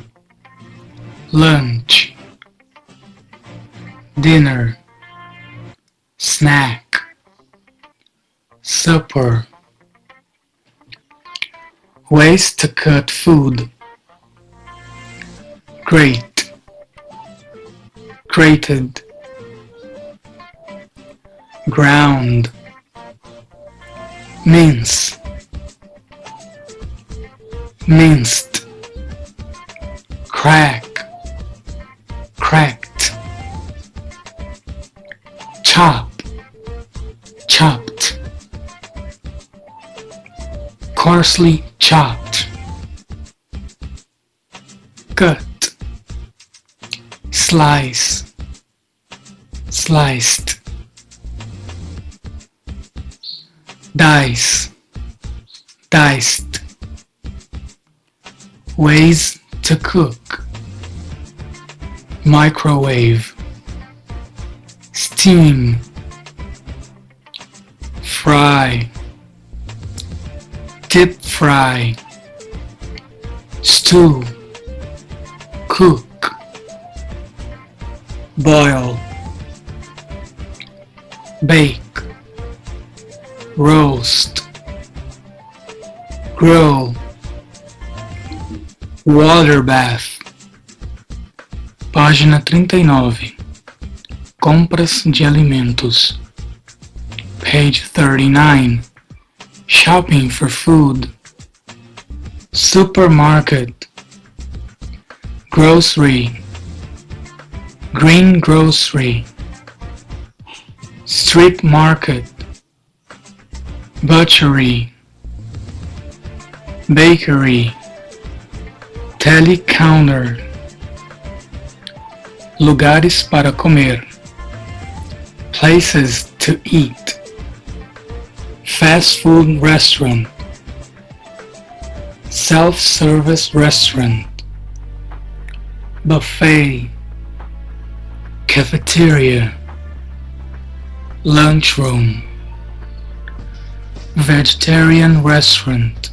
Lunch. Dinner. Snack. Supper. Ways to cut food. Grate. Grated. Ground. Mince. Minced. Crack. Cracked. Chop. Chopped. Coarsely chopped. Cut. Slice. Sliced. Dice. Diced. Ways to cook. Microwave. Steam. Fry. Deep fry. Stew. Cook. Boil. Bake. Roast. Grill. Water bath. Página 39. Compras de alimentos. Page 39. Shopping for food. Supermarket. Grocery. Greengrocery. Street market. Butchery. Bakery. Telecounter. Lugares para comer. Places to eat. Fast food restaurant. Self-service restaurant. Buffet. Cafeteria. Lunchroom. Vegetarian restaurant.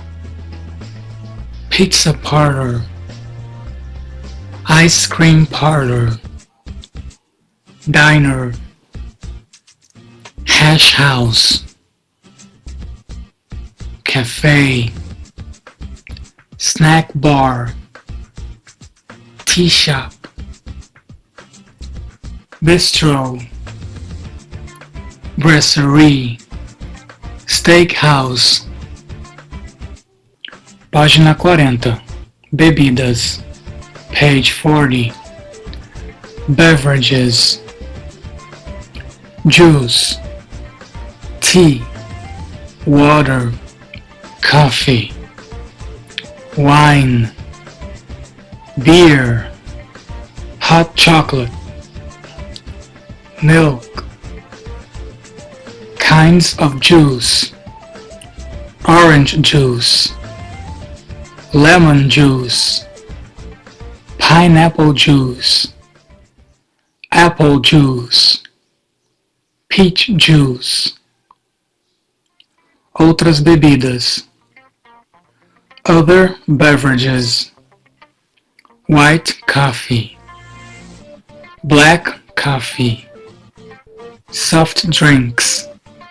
Pizza parlor. Ice cream parlor. Diner. Hash house. Cafe. Snack bar. Tea shop. Bistro. Brasserie. Steakhouse. Página 40. Bebidas. Page 40. Beverages. Juice. Tea. Water. Coffee. Wine. Beer. Hot chocolate. Milk. Kinds of juice. Orange juice. Lemon juice. Pineapple juice. Apple juice. Peach juice. Outras bebidas. Other beverages. White coffee. Black coffee. Soft drinks.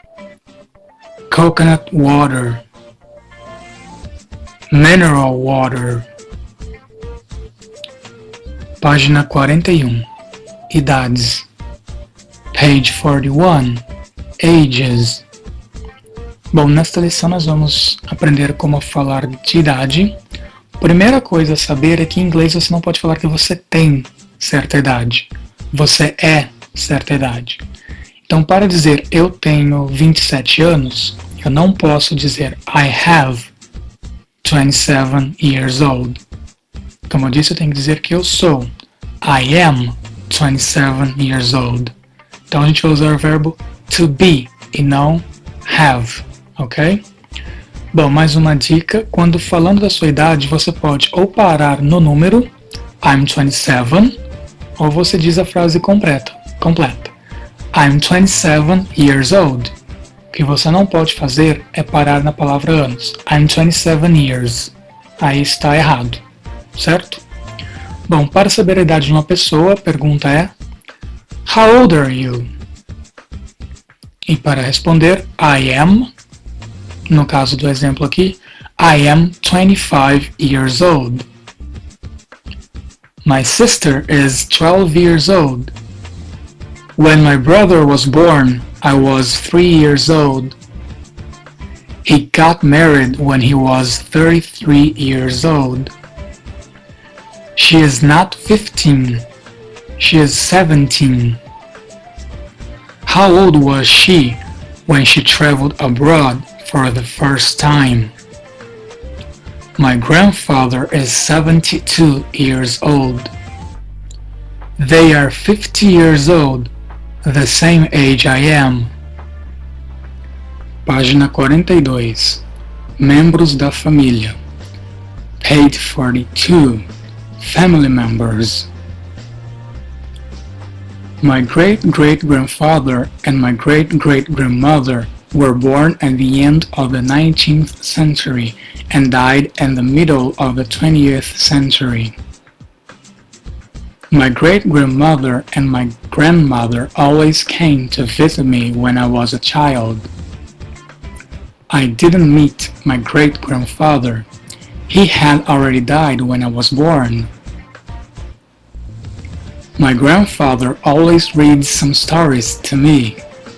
Coconut water. Mineral water. Página 41. Idades. Page 41. Ages. Bom, nesta lição nós vamos aprender como falar de idade. Primeira coisa a saber é que em inglês você não pode falar que você tem certa idade. Você é certa idade. Então, para dizer eu tenho 27 anos, eu não posso dizer I have 27 years old. Como eu disse, eu tenho que dizer que eu sou. I am 27 years old. Então a gente vai usar o verbo to be e não have, ok? Bom, mais uma dica. Quando falando da sua idade, você pode ou parar no número I'm 27, ou você diz a frase completa. I'm 27 years old. O que você não pode fazer é parar na palavra anos. I'm 27 years. Aí está errado. Certo? Bom, para saber a idade de uma pessoa, a pergunta é How old are you? E para responder, I am, no caso do exemplo aqui, I am 25 years old. My sister is 12 years old. When my brother was born, I was 3 years old. He got married when he was 33 years old. She is not 15. She is 17. How old was she when she traveled abroad for the first time? My grandfather is 72 years old. They are 50 years old, the same age I am. Página 42. Membros da família. Page 42. Family members. My great-great-grandfather and my great-great-grandmother were born at the end of the 19th century and died in the middle of the 20th century. My great-grandmother and my grandmother always came to visit me when I was a child. I didn't meet my great-grandfather. He had already died when I was born. My grandfather always reads some stories to me.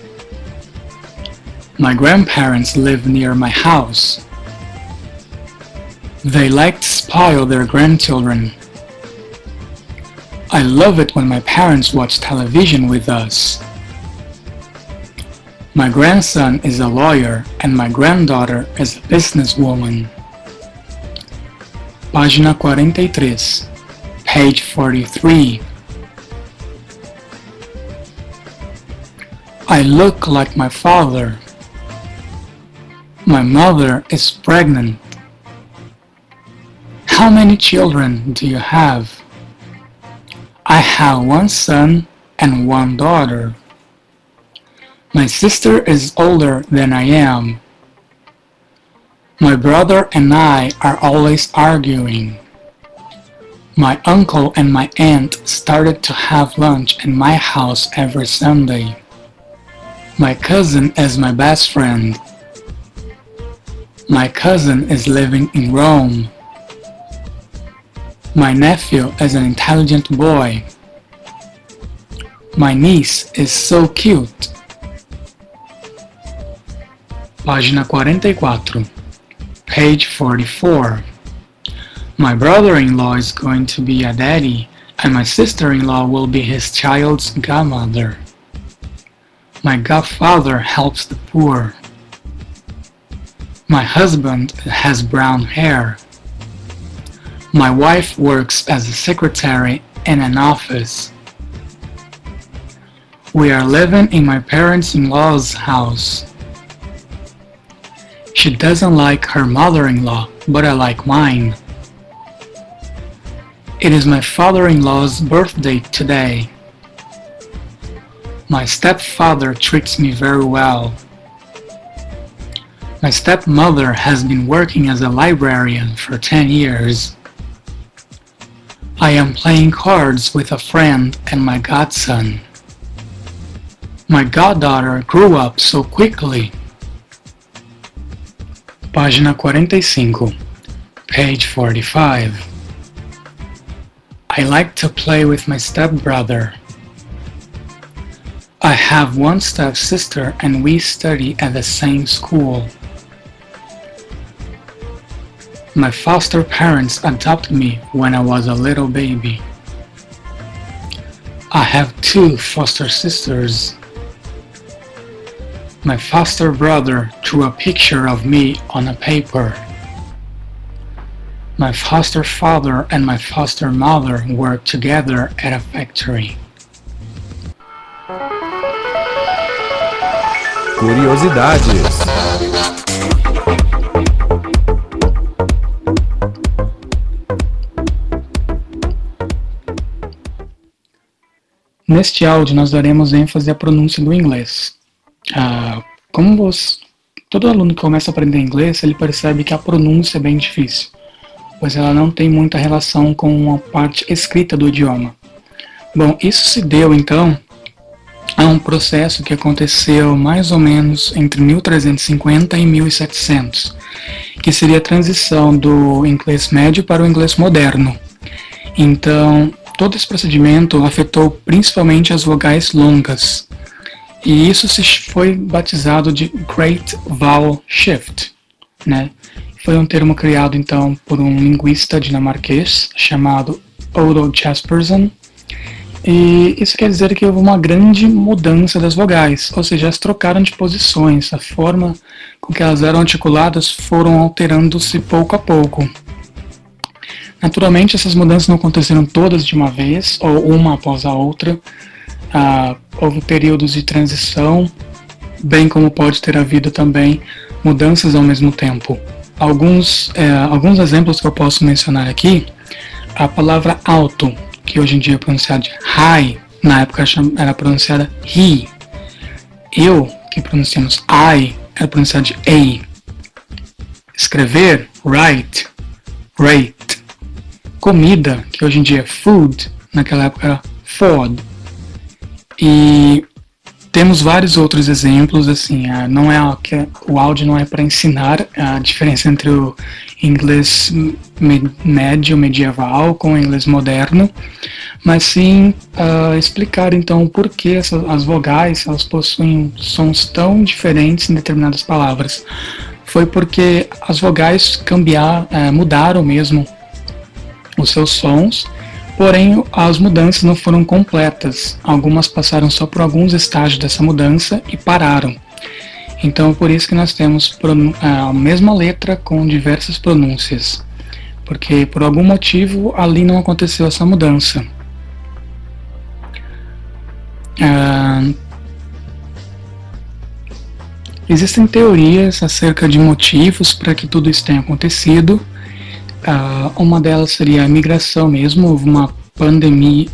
My grandparents live near my house. They like to spoil their grandchildren. I love it when my parents watch television with us. My grandson is a lawyer and my granddaughter is a businesswoman. Página 43. Page 43. I look like my father. My mother is pregnant. How many children do you have? I have one son and one daughter. My sister is older than I am. My brother and I are always arguing. My uncle and my aunt started to have lunch in my house every Sunday. My cousin is my best friend. My cousin is living in Rome. My nephew is an intelligent boy. My niece is so cute. Página 44. Page 44. My brother-in-law is going to be a daddy, and my sister-in-law will be his child's godmother. My godfather helps the poor. My husband has brown hair. My wife works as a secretary in an office. We are living in my parents-in-law's house. She doesn't like her mother-in-law, but I like mine. It is my father-in-law's birthday today. My stepfather treats me very well. My stepmother has been working as a librarian for 10 years. I am playing cards with a friend and my godson. My goddaughter grew up so quickly. Página 45. Page 45. I like to play with my stepbrother. I have one stepsister and we study at the same school. My foster parents adopted me when I was a little baby. I have 2 foster sisters. My foster brother drew a picture of me on a paper. My foster father and my foster mother work together at a factory. Curiosidades. Neste áudio nós daremos ênfase à pronúncia do inglês. Todo aluno que começa a aprender inglês, ele percebe que a pronúncia é bem difícil, pois ela não tem muita relação com a parte escrita do idioma. Bom, isso se deu então a um processo que aconteceu mais ou menos entre 1350 e 1700, que seria a transição do inglês médio para o inglês moderno. Então, todo esse procedimento afetou principalmente as vogais longas, e isso foi batizado de Great Vowel Shift, né? Foi um termo criado então por um linguista dinamarquês chamado Odo Jespersen, e isso quer dizer que houve uma grande mudança das vogais, ou seja, elas trocaram de posições, a forma com que elas eram articuladas foram alterando-se pouco a pouco. Naturalmente, essas mudanças não aconteceram todas de uma vez, ou uma após a outra. Houve períodos de transição, bem como pode ter havido também mudanças ao mesmo tempo. Alguns exemplos que eu posso mencionar aqui: a palavra alto, que hoje em dia é pronunciada de high, na época era pronunciada he. Eu, que pronunciamos I, era pronunciado de a. Escrever, write, rate. Comida, que hoje em dia é food, naquela época era food. E temos vários outros exemplos, assim, o áudio não é para ensinar a diferença entre o inglês médio, medieval, com o inglês moderno, mas sim explicar então por que as vogais elas possuem sons tão diferentes em determinadas palavras. Foi porque as vogais mudaram mesmo os seus sons, porém as mudanças não foram completas. Algumas passaram só por alguns estágios dessa mudança e pararam. Então por isso que nós temos a mesma letra com diversas pronúncias, porque por algum motivo ali não aconteceu essa mudança. Existem teorias acerca de motivos para que tudo isso tenha acontecido. Uma delas seria a migração mesmo. Houve uma pandemia,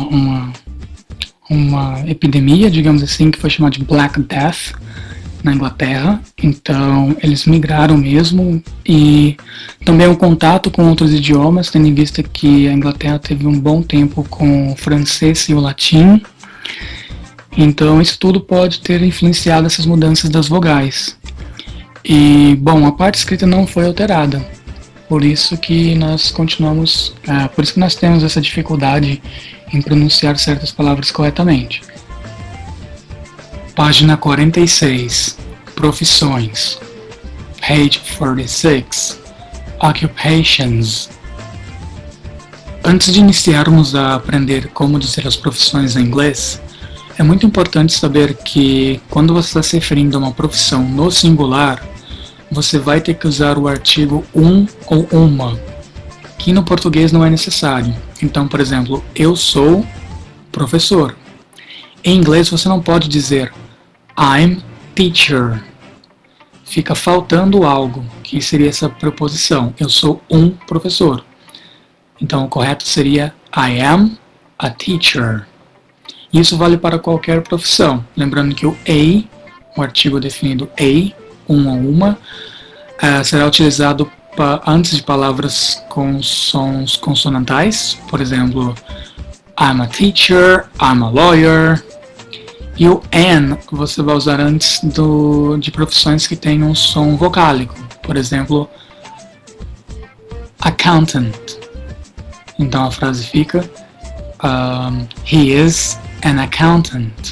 uma epidemia, digamos assim, que foi chamada de Black Death na Inglaterra. Então eles migraram mesmo, e também o contato com outros idiomas, tendo em vista que a Inglaterra teve um bom tempo com o francês e o latim. Então isso tudo pode ter influenciado essas mudanças das vogais. E, bom, a parte escrita não foi alterada. Por isso que nós temos essa dificuldade em pronunciar certas palavras corretamente. Página 46. Profissões. Page 46. Occupations. Antes de iniciarmos a aprender como dizer as profissões em inglês, é muito importante saber que quando você está se referindo a uma profissão no singular, você vai ter que usar o artigo um ou uma, que no português não é necessário. Então, por exemplo, eu sou professor. Em inglês você não pode dizer I'm teacher. Fica faltando algo, que seria essa preposição. Eu sou um professor. Então o correto seria I am a teacher. Isso vale para qualquer profissão. Lembrando que o a, o artigo definido a, um ou uma, será utilizado antes de palavras com sons consonantais. Por exemplo, I'm a teacher, I'm a lawyer. E o an você vai usar antes de profissões que têm um som vocálico. Por exemplo, accountant. Então a frase fica he is an accountant.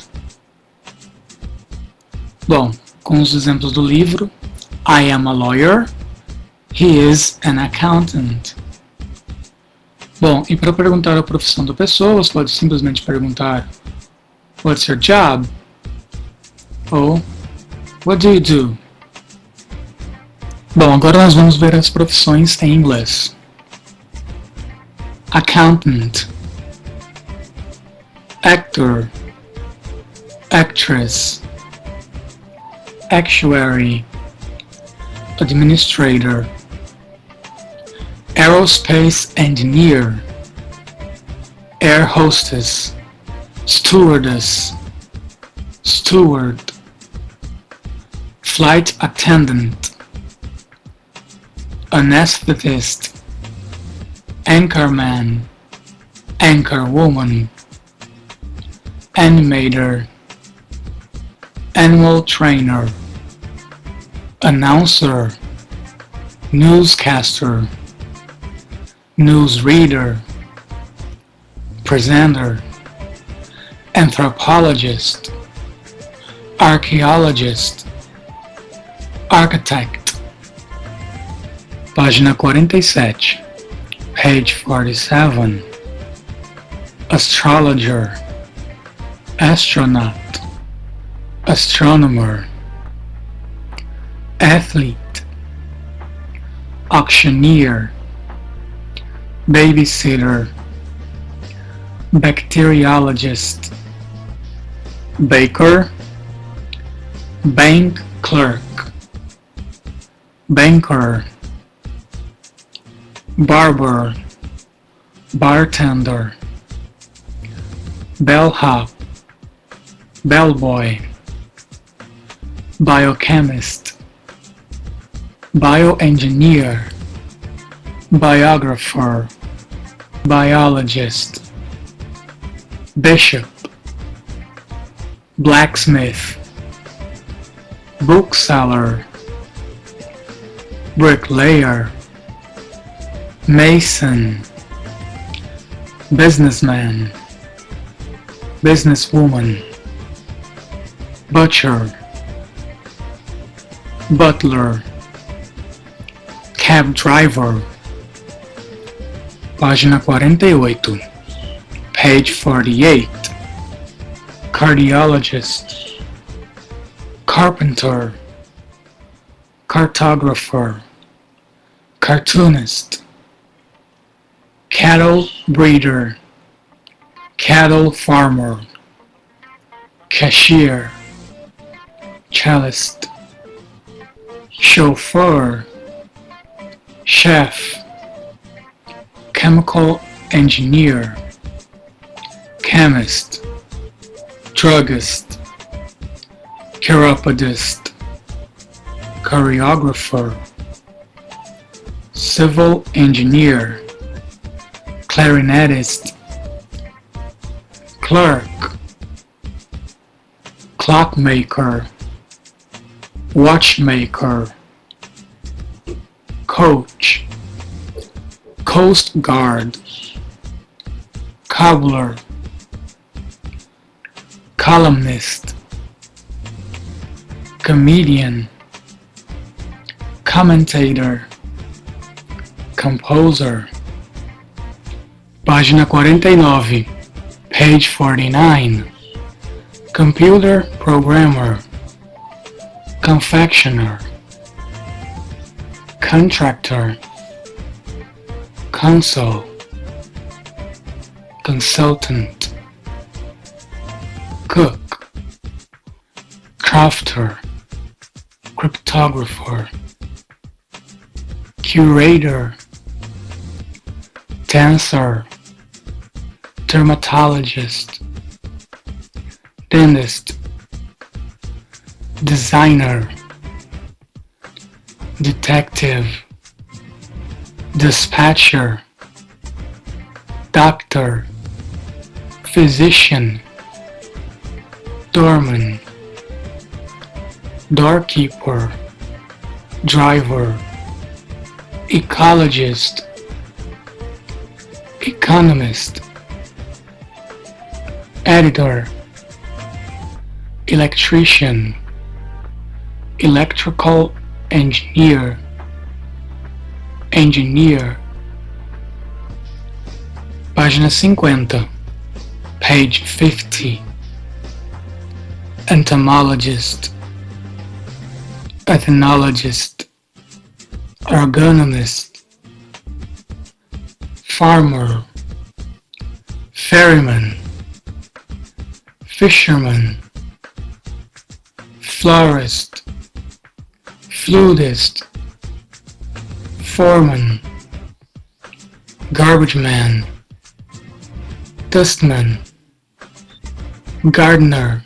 Bom, com os exemplos do livro, I am a lawyer, he is an accountant. Bom, e para perguntar a profissão da pessoa, você pode simplesmente perguntar what's your job? Ou what do you do? Bom, agora nós vamos ver as profissões em inglês. Accountant, actor, actress, actuary, administrator, aerospace engineer, air hostess, stewardess, steward, flight attendant, anesthetist, anchorman, anchorwoman, animator, animal trainer, announcer, newscaster, newsreader, presenter, anthropologist, archaeologist, architect. Página 47, page 47. Astrologer, astronaut, astronomer, athlete, auctioneer, babysitter, bacteriologist, baker, bank clerk, banker, barber, bartender, bellhop, bellboy, biochemist, bioengineer, biographer, biologist, bishop, blacksmith, bookseller, bricklayer, mason, businessman, businesswoman, butcher, butler, cab driver. Página 48, page 48. Cardiologist, carpenter, cartographer, cartoonist, cattle breeder, cattle farmer, cashier, cellist, chauffeur, chef, chemical engineer, chemist, druggist, chiropodist, choreographer, civil engineer, clarinetist, clerk, clockmaker, watchmaker, coach, coast guard, cobbler, columnist, comedian, commentator, composer. Página 49, page 49. Computer programmer, confectioner, contractor, consul, consultant, cook, crafter, cryptographer, curator, dancer, dermatologist, dentist, designer, detective, dispatcher, doctor, physician, doorman, doorkeeper, driver, ecologist, economist, editor, electrician, electrical engineer, engineer. Página 50, page 50. Entomologist, ethnologist, ergonomist, farmer, ferryman, fisherman, florist, flutist, foreman, garbage man, dustman, gardener,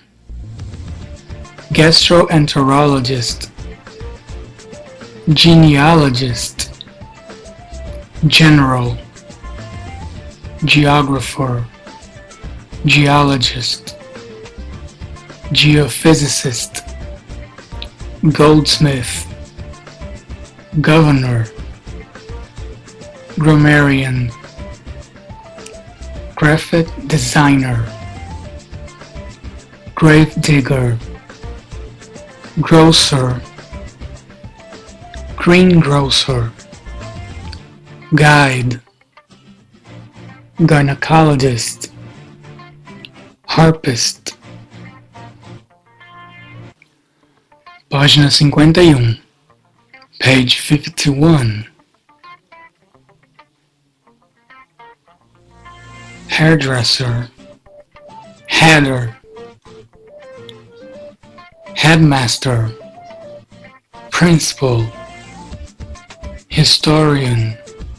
gastroenterologist, genealogist, general, geographer, geologist, geophysicist, goldsmith, governor, grammarian, graphic designer, grave digger, grocer, greengrocer, guide, gynecologist, harpist. Página 51, page 51. Hairdresser, header, headmaster, principal, historian,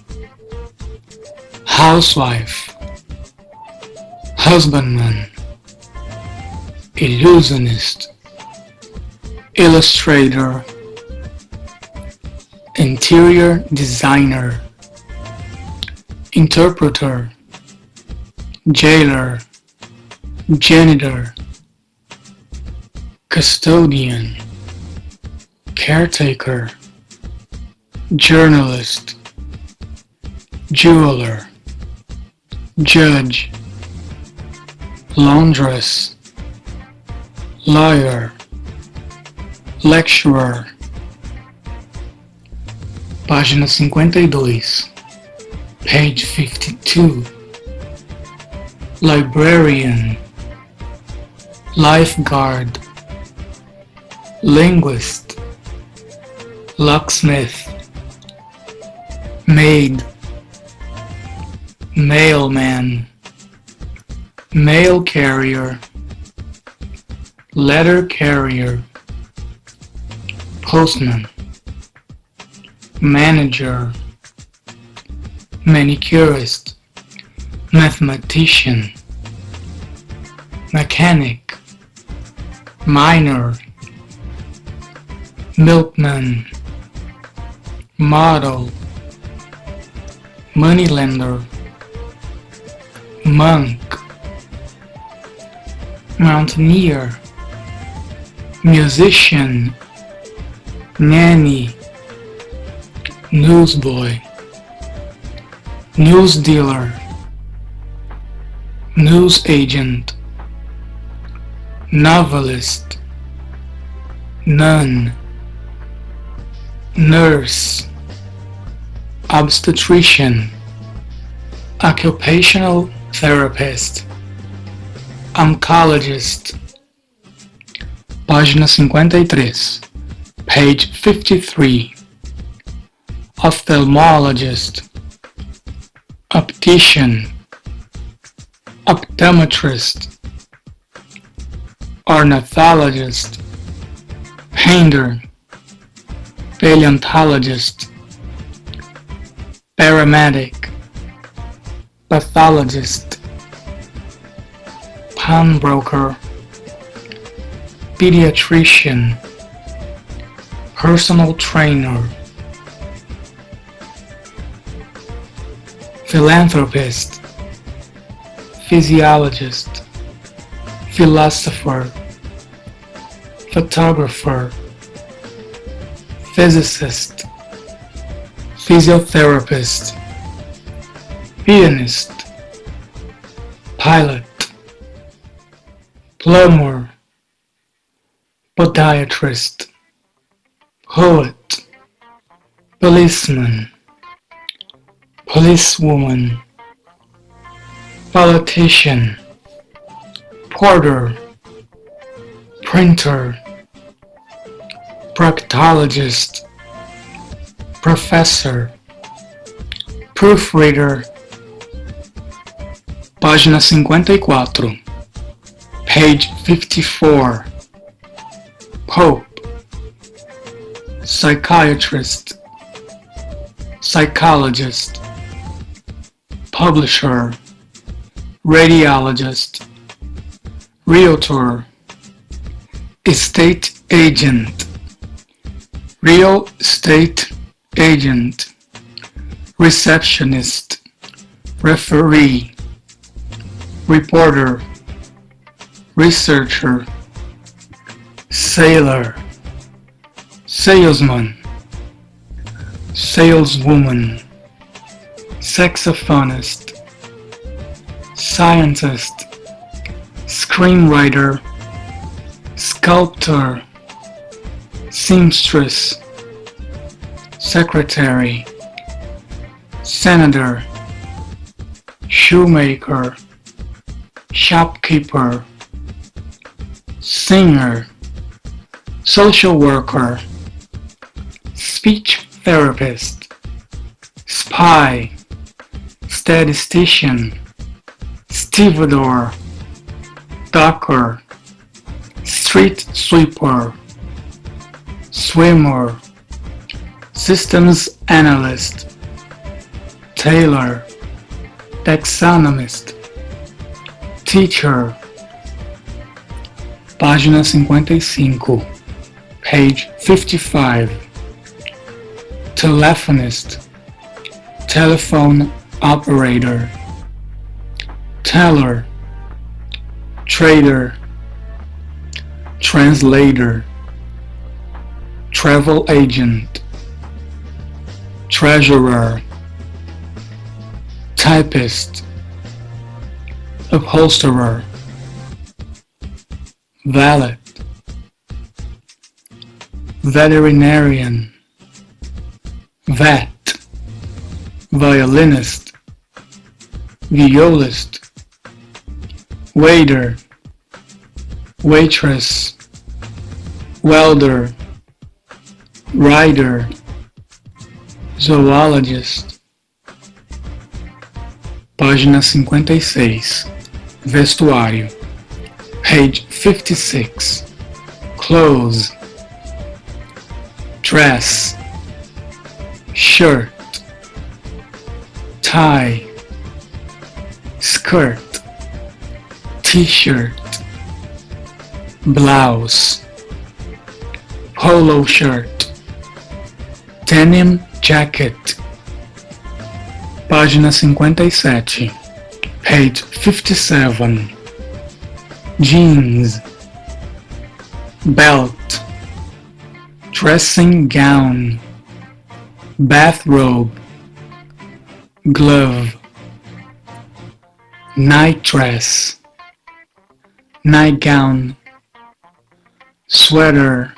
housewife, husbandman, illusionist, illustrator, interior designer, interpreter, jailer, janitor, custodian, caretaker, journalist, jeweler, judge, laundress, lawyer, lecturer. Página 52, page 52. Librarian, lifeguard, linguist, locksmith, maid, mailman, mail carrier, letter carrier, postman, manager, manicurist, mathematician, mechanic, miner, milkman, model, moneylender, monk, mountaineer, musician, nanny, newsboy, news dealer, news agent, novelist, nun, nurse, obstetrician, occupational therapist, oncologist. Página 53, page 53. Ophthalmologist, optician, optometrist, ornithologist, painter, paleontologist, paramedic, pathologist, pawnbroker, pediatrician, personal trainer, philanthropist, physiologist, philosopher, photographer, physicist, physiotherapist, pianist, plumber, podiatrist, poet, policeman, policewoman, politician, porter, printer, proctologist, professor, proofreader. Página 54, page 54. Pope, psychiatrist, psychologist, publisher, radiologist, realtor, estate agent, real estate agent, receptionist, referee, reporter, researcher, sailor, salesman, saleswoman, saxophonist, scientist, screenwriter, sculptor, seamstress, secretary, senator, shoemaker, shopkeeper, singer, social worker, speech therapist, spy, statistician, stevedore, docker, street sweeper, swimmer, systems analyst, tailor, taxonomist, teacher. Página 55, page 55. Telephonist, telephone operator, teller, trader, translator, travel agent, treasurer, typist, upholsterer, valet, veterinarian, vet, violinist, violist, waiter, waitress, welder, rider, zoologist. Página 56, vestuário, page 56, clothes, dress, shirt, tie, skirt, t-shirt, blouse, polo shirt, denim jacket. Página 57, page 57, jeans, belt, dressing gown, bathrobe, glove, night dress, nightgown, sweater,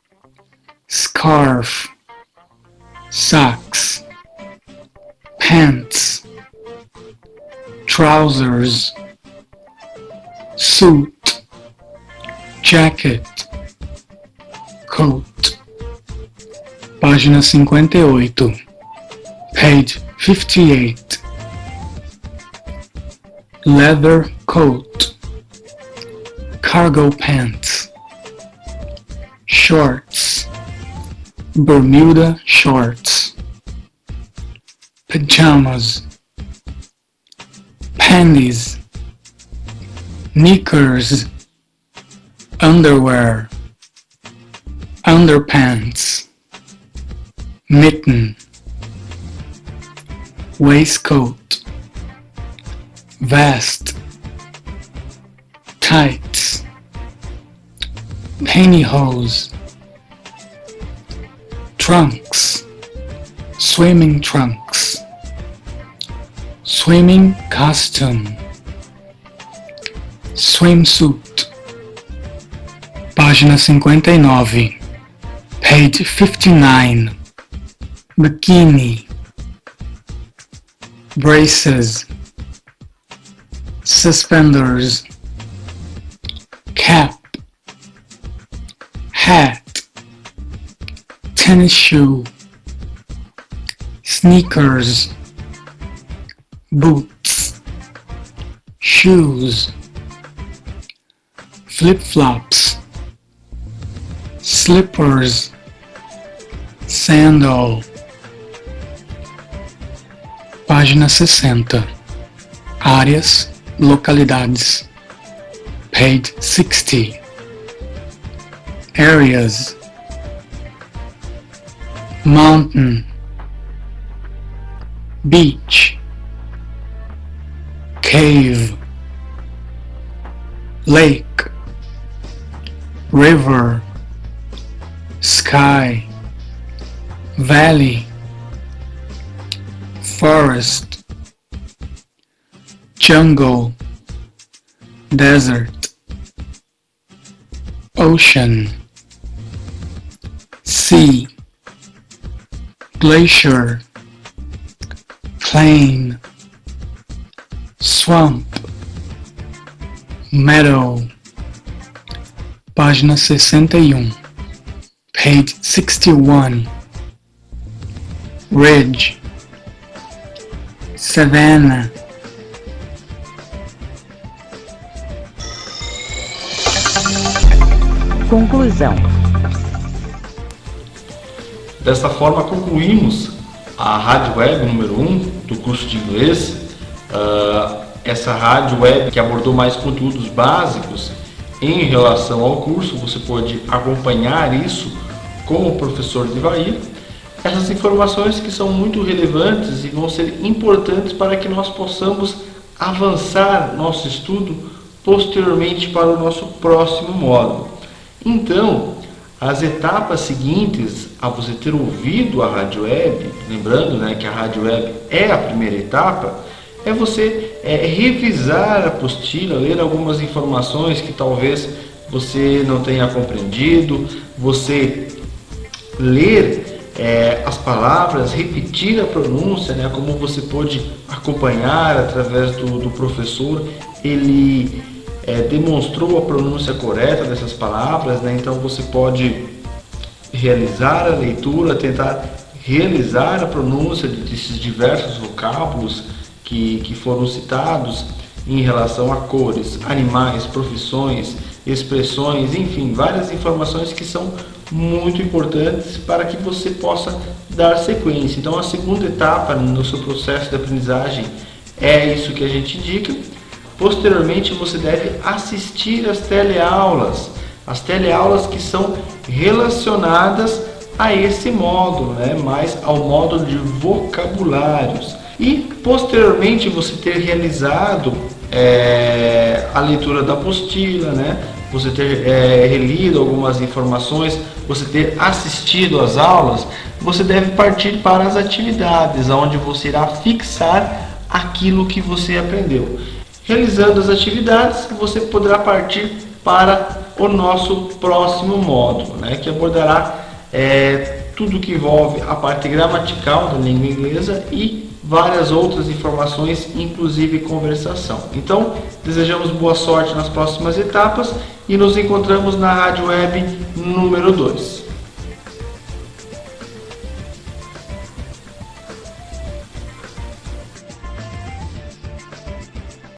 scarf, socks, pants, trousers, suit, jacket, coat. Página 58, page 58. Leather coat, cargo pants, shorts, Bermuda shorts, pajamas, panties, knickers, underwear, underpants, mitten, waistcoat, vest, tights, pantyhose, trunks, swimming trunks, swimming costume, swimsuit, Página 59. Page 59. Bikini. Braces. Suspenders. Cap. Hat. Tennis shoe. Sneakers. Boots. Shoes. Flip-flops. Slippers. Sandal. Página 60. Áreas, localidades. Page 60. Areas. Mountain. Beach. Cave. Lake. River. Sky. Valley. Forest. Jungle. Desert. Ocean. Sea. Glacier. Plain. Swamp. Meadow. Página 61. Page 61. Ridge. Savannah. Conclusão. Desta forma, concluímos a rádio web número 1 do curso de inglês. Essa rádio web que abordou mais conteúdos básicos em relação ao curso, você pode acompanhar isso com o professor Divair. Essas informações que são muito relevantes e vão ser importantes para que nós possamos avançar nosso estudo posteriormente para o nosso próximo módulo. Então, as etapas seguintes a você ter ouvido a rádio web, lembrando, que a rádio web é a primeira etapa, é você revisar a apostila, ler algumas informações que talvez você não tenha compreendido, você ler as palavras, repetir a pronúncia, como você pode acompanhar através do professor. Ele demonstrou a pronúncia correta dessas palavras, então você pode realizar a leitura, tentar realizar a pronúncia desses diversos vocábulos que foram citados em relação a cores, animais, profissões, expressões, enfim, várias informações que são muito importantes para que você possa dar sequência. Então, a segunda etapa no seu processo de aprendizagem é isso que a gente indica. Posteriormente, você deve assistir às teleaulas que são relacionadas a esse módulo, mais ao módulo de vocabulários. E posteriormente você ter realizado a leitura da apostila, você ter relido algumas informações, você ter assistido às aulas, você deve partir para as atividades, onde você irá fixar aquilo que você aprendeu. Realizando as atividades, você poderá partir para o nosso próximo módulo, que abordará tudo que envolve a parte gramatical da língua inglesa e várias outras informações, inclusive conversação. Então, desejamos boa sorte nas próximas etapas e nos encontramos na rádio web número 2.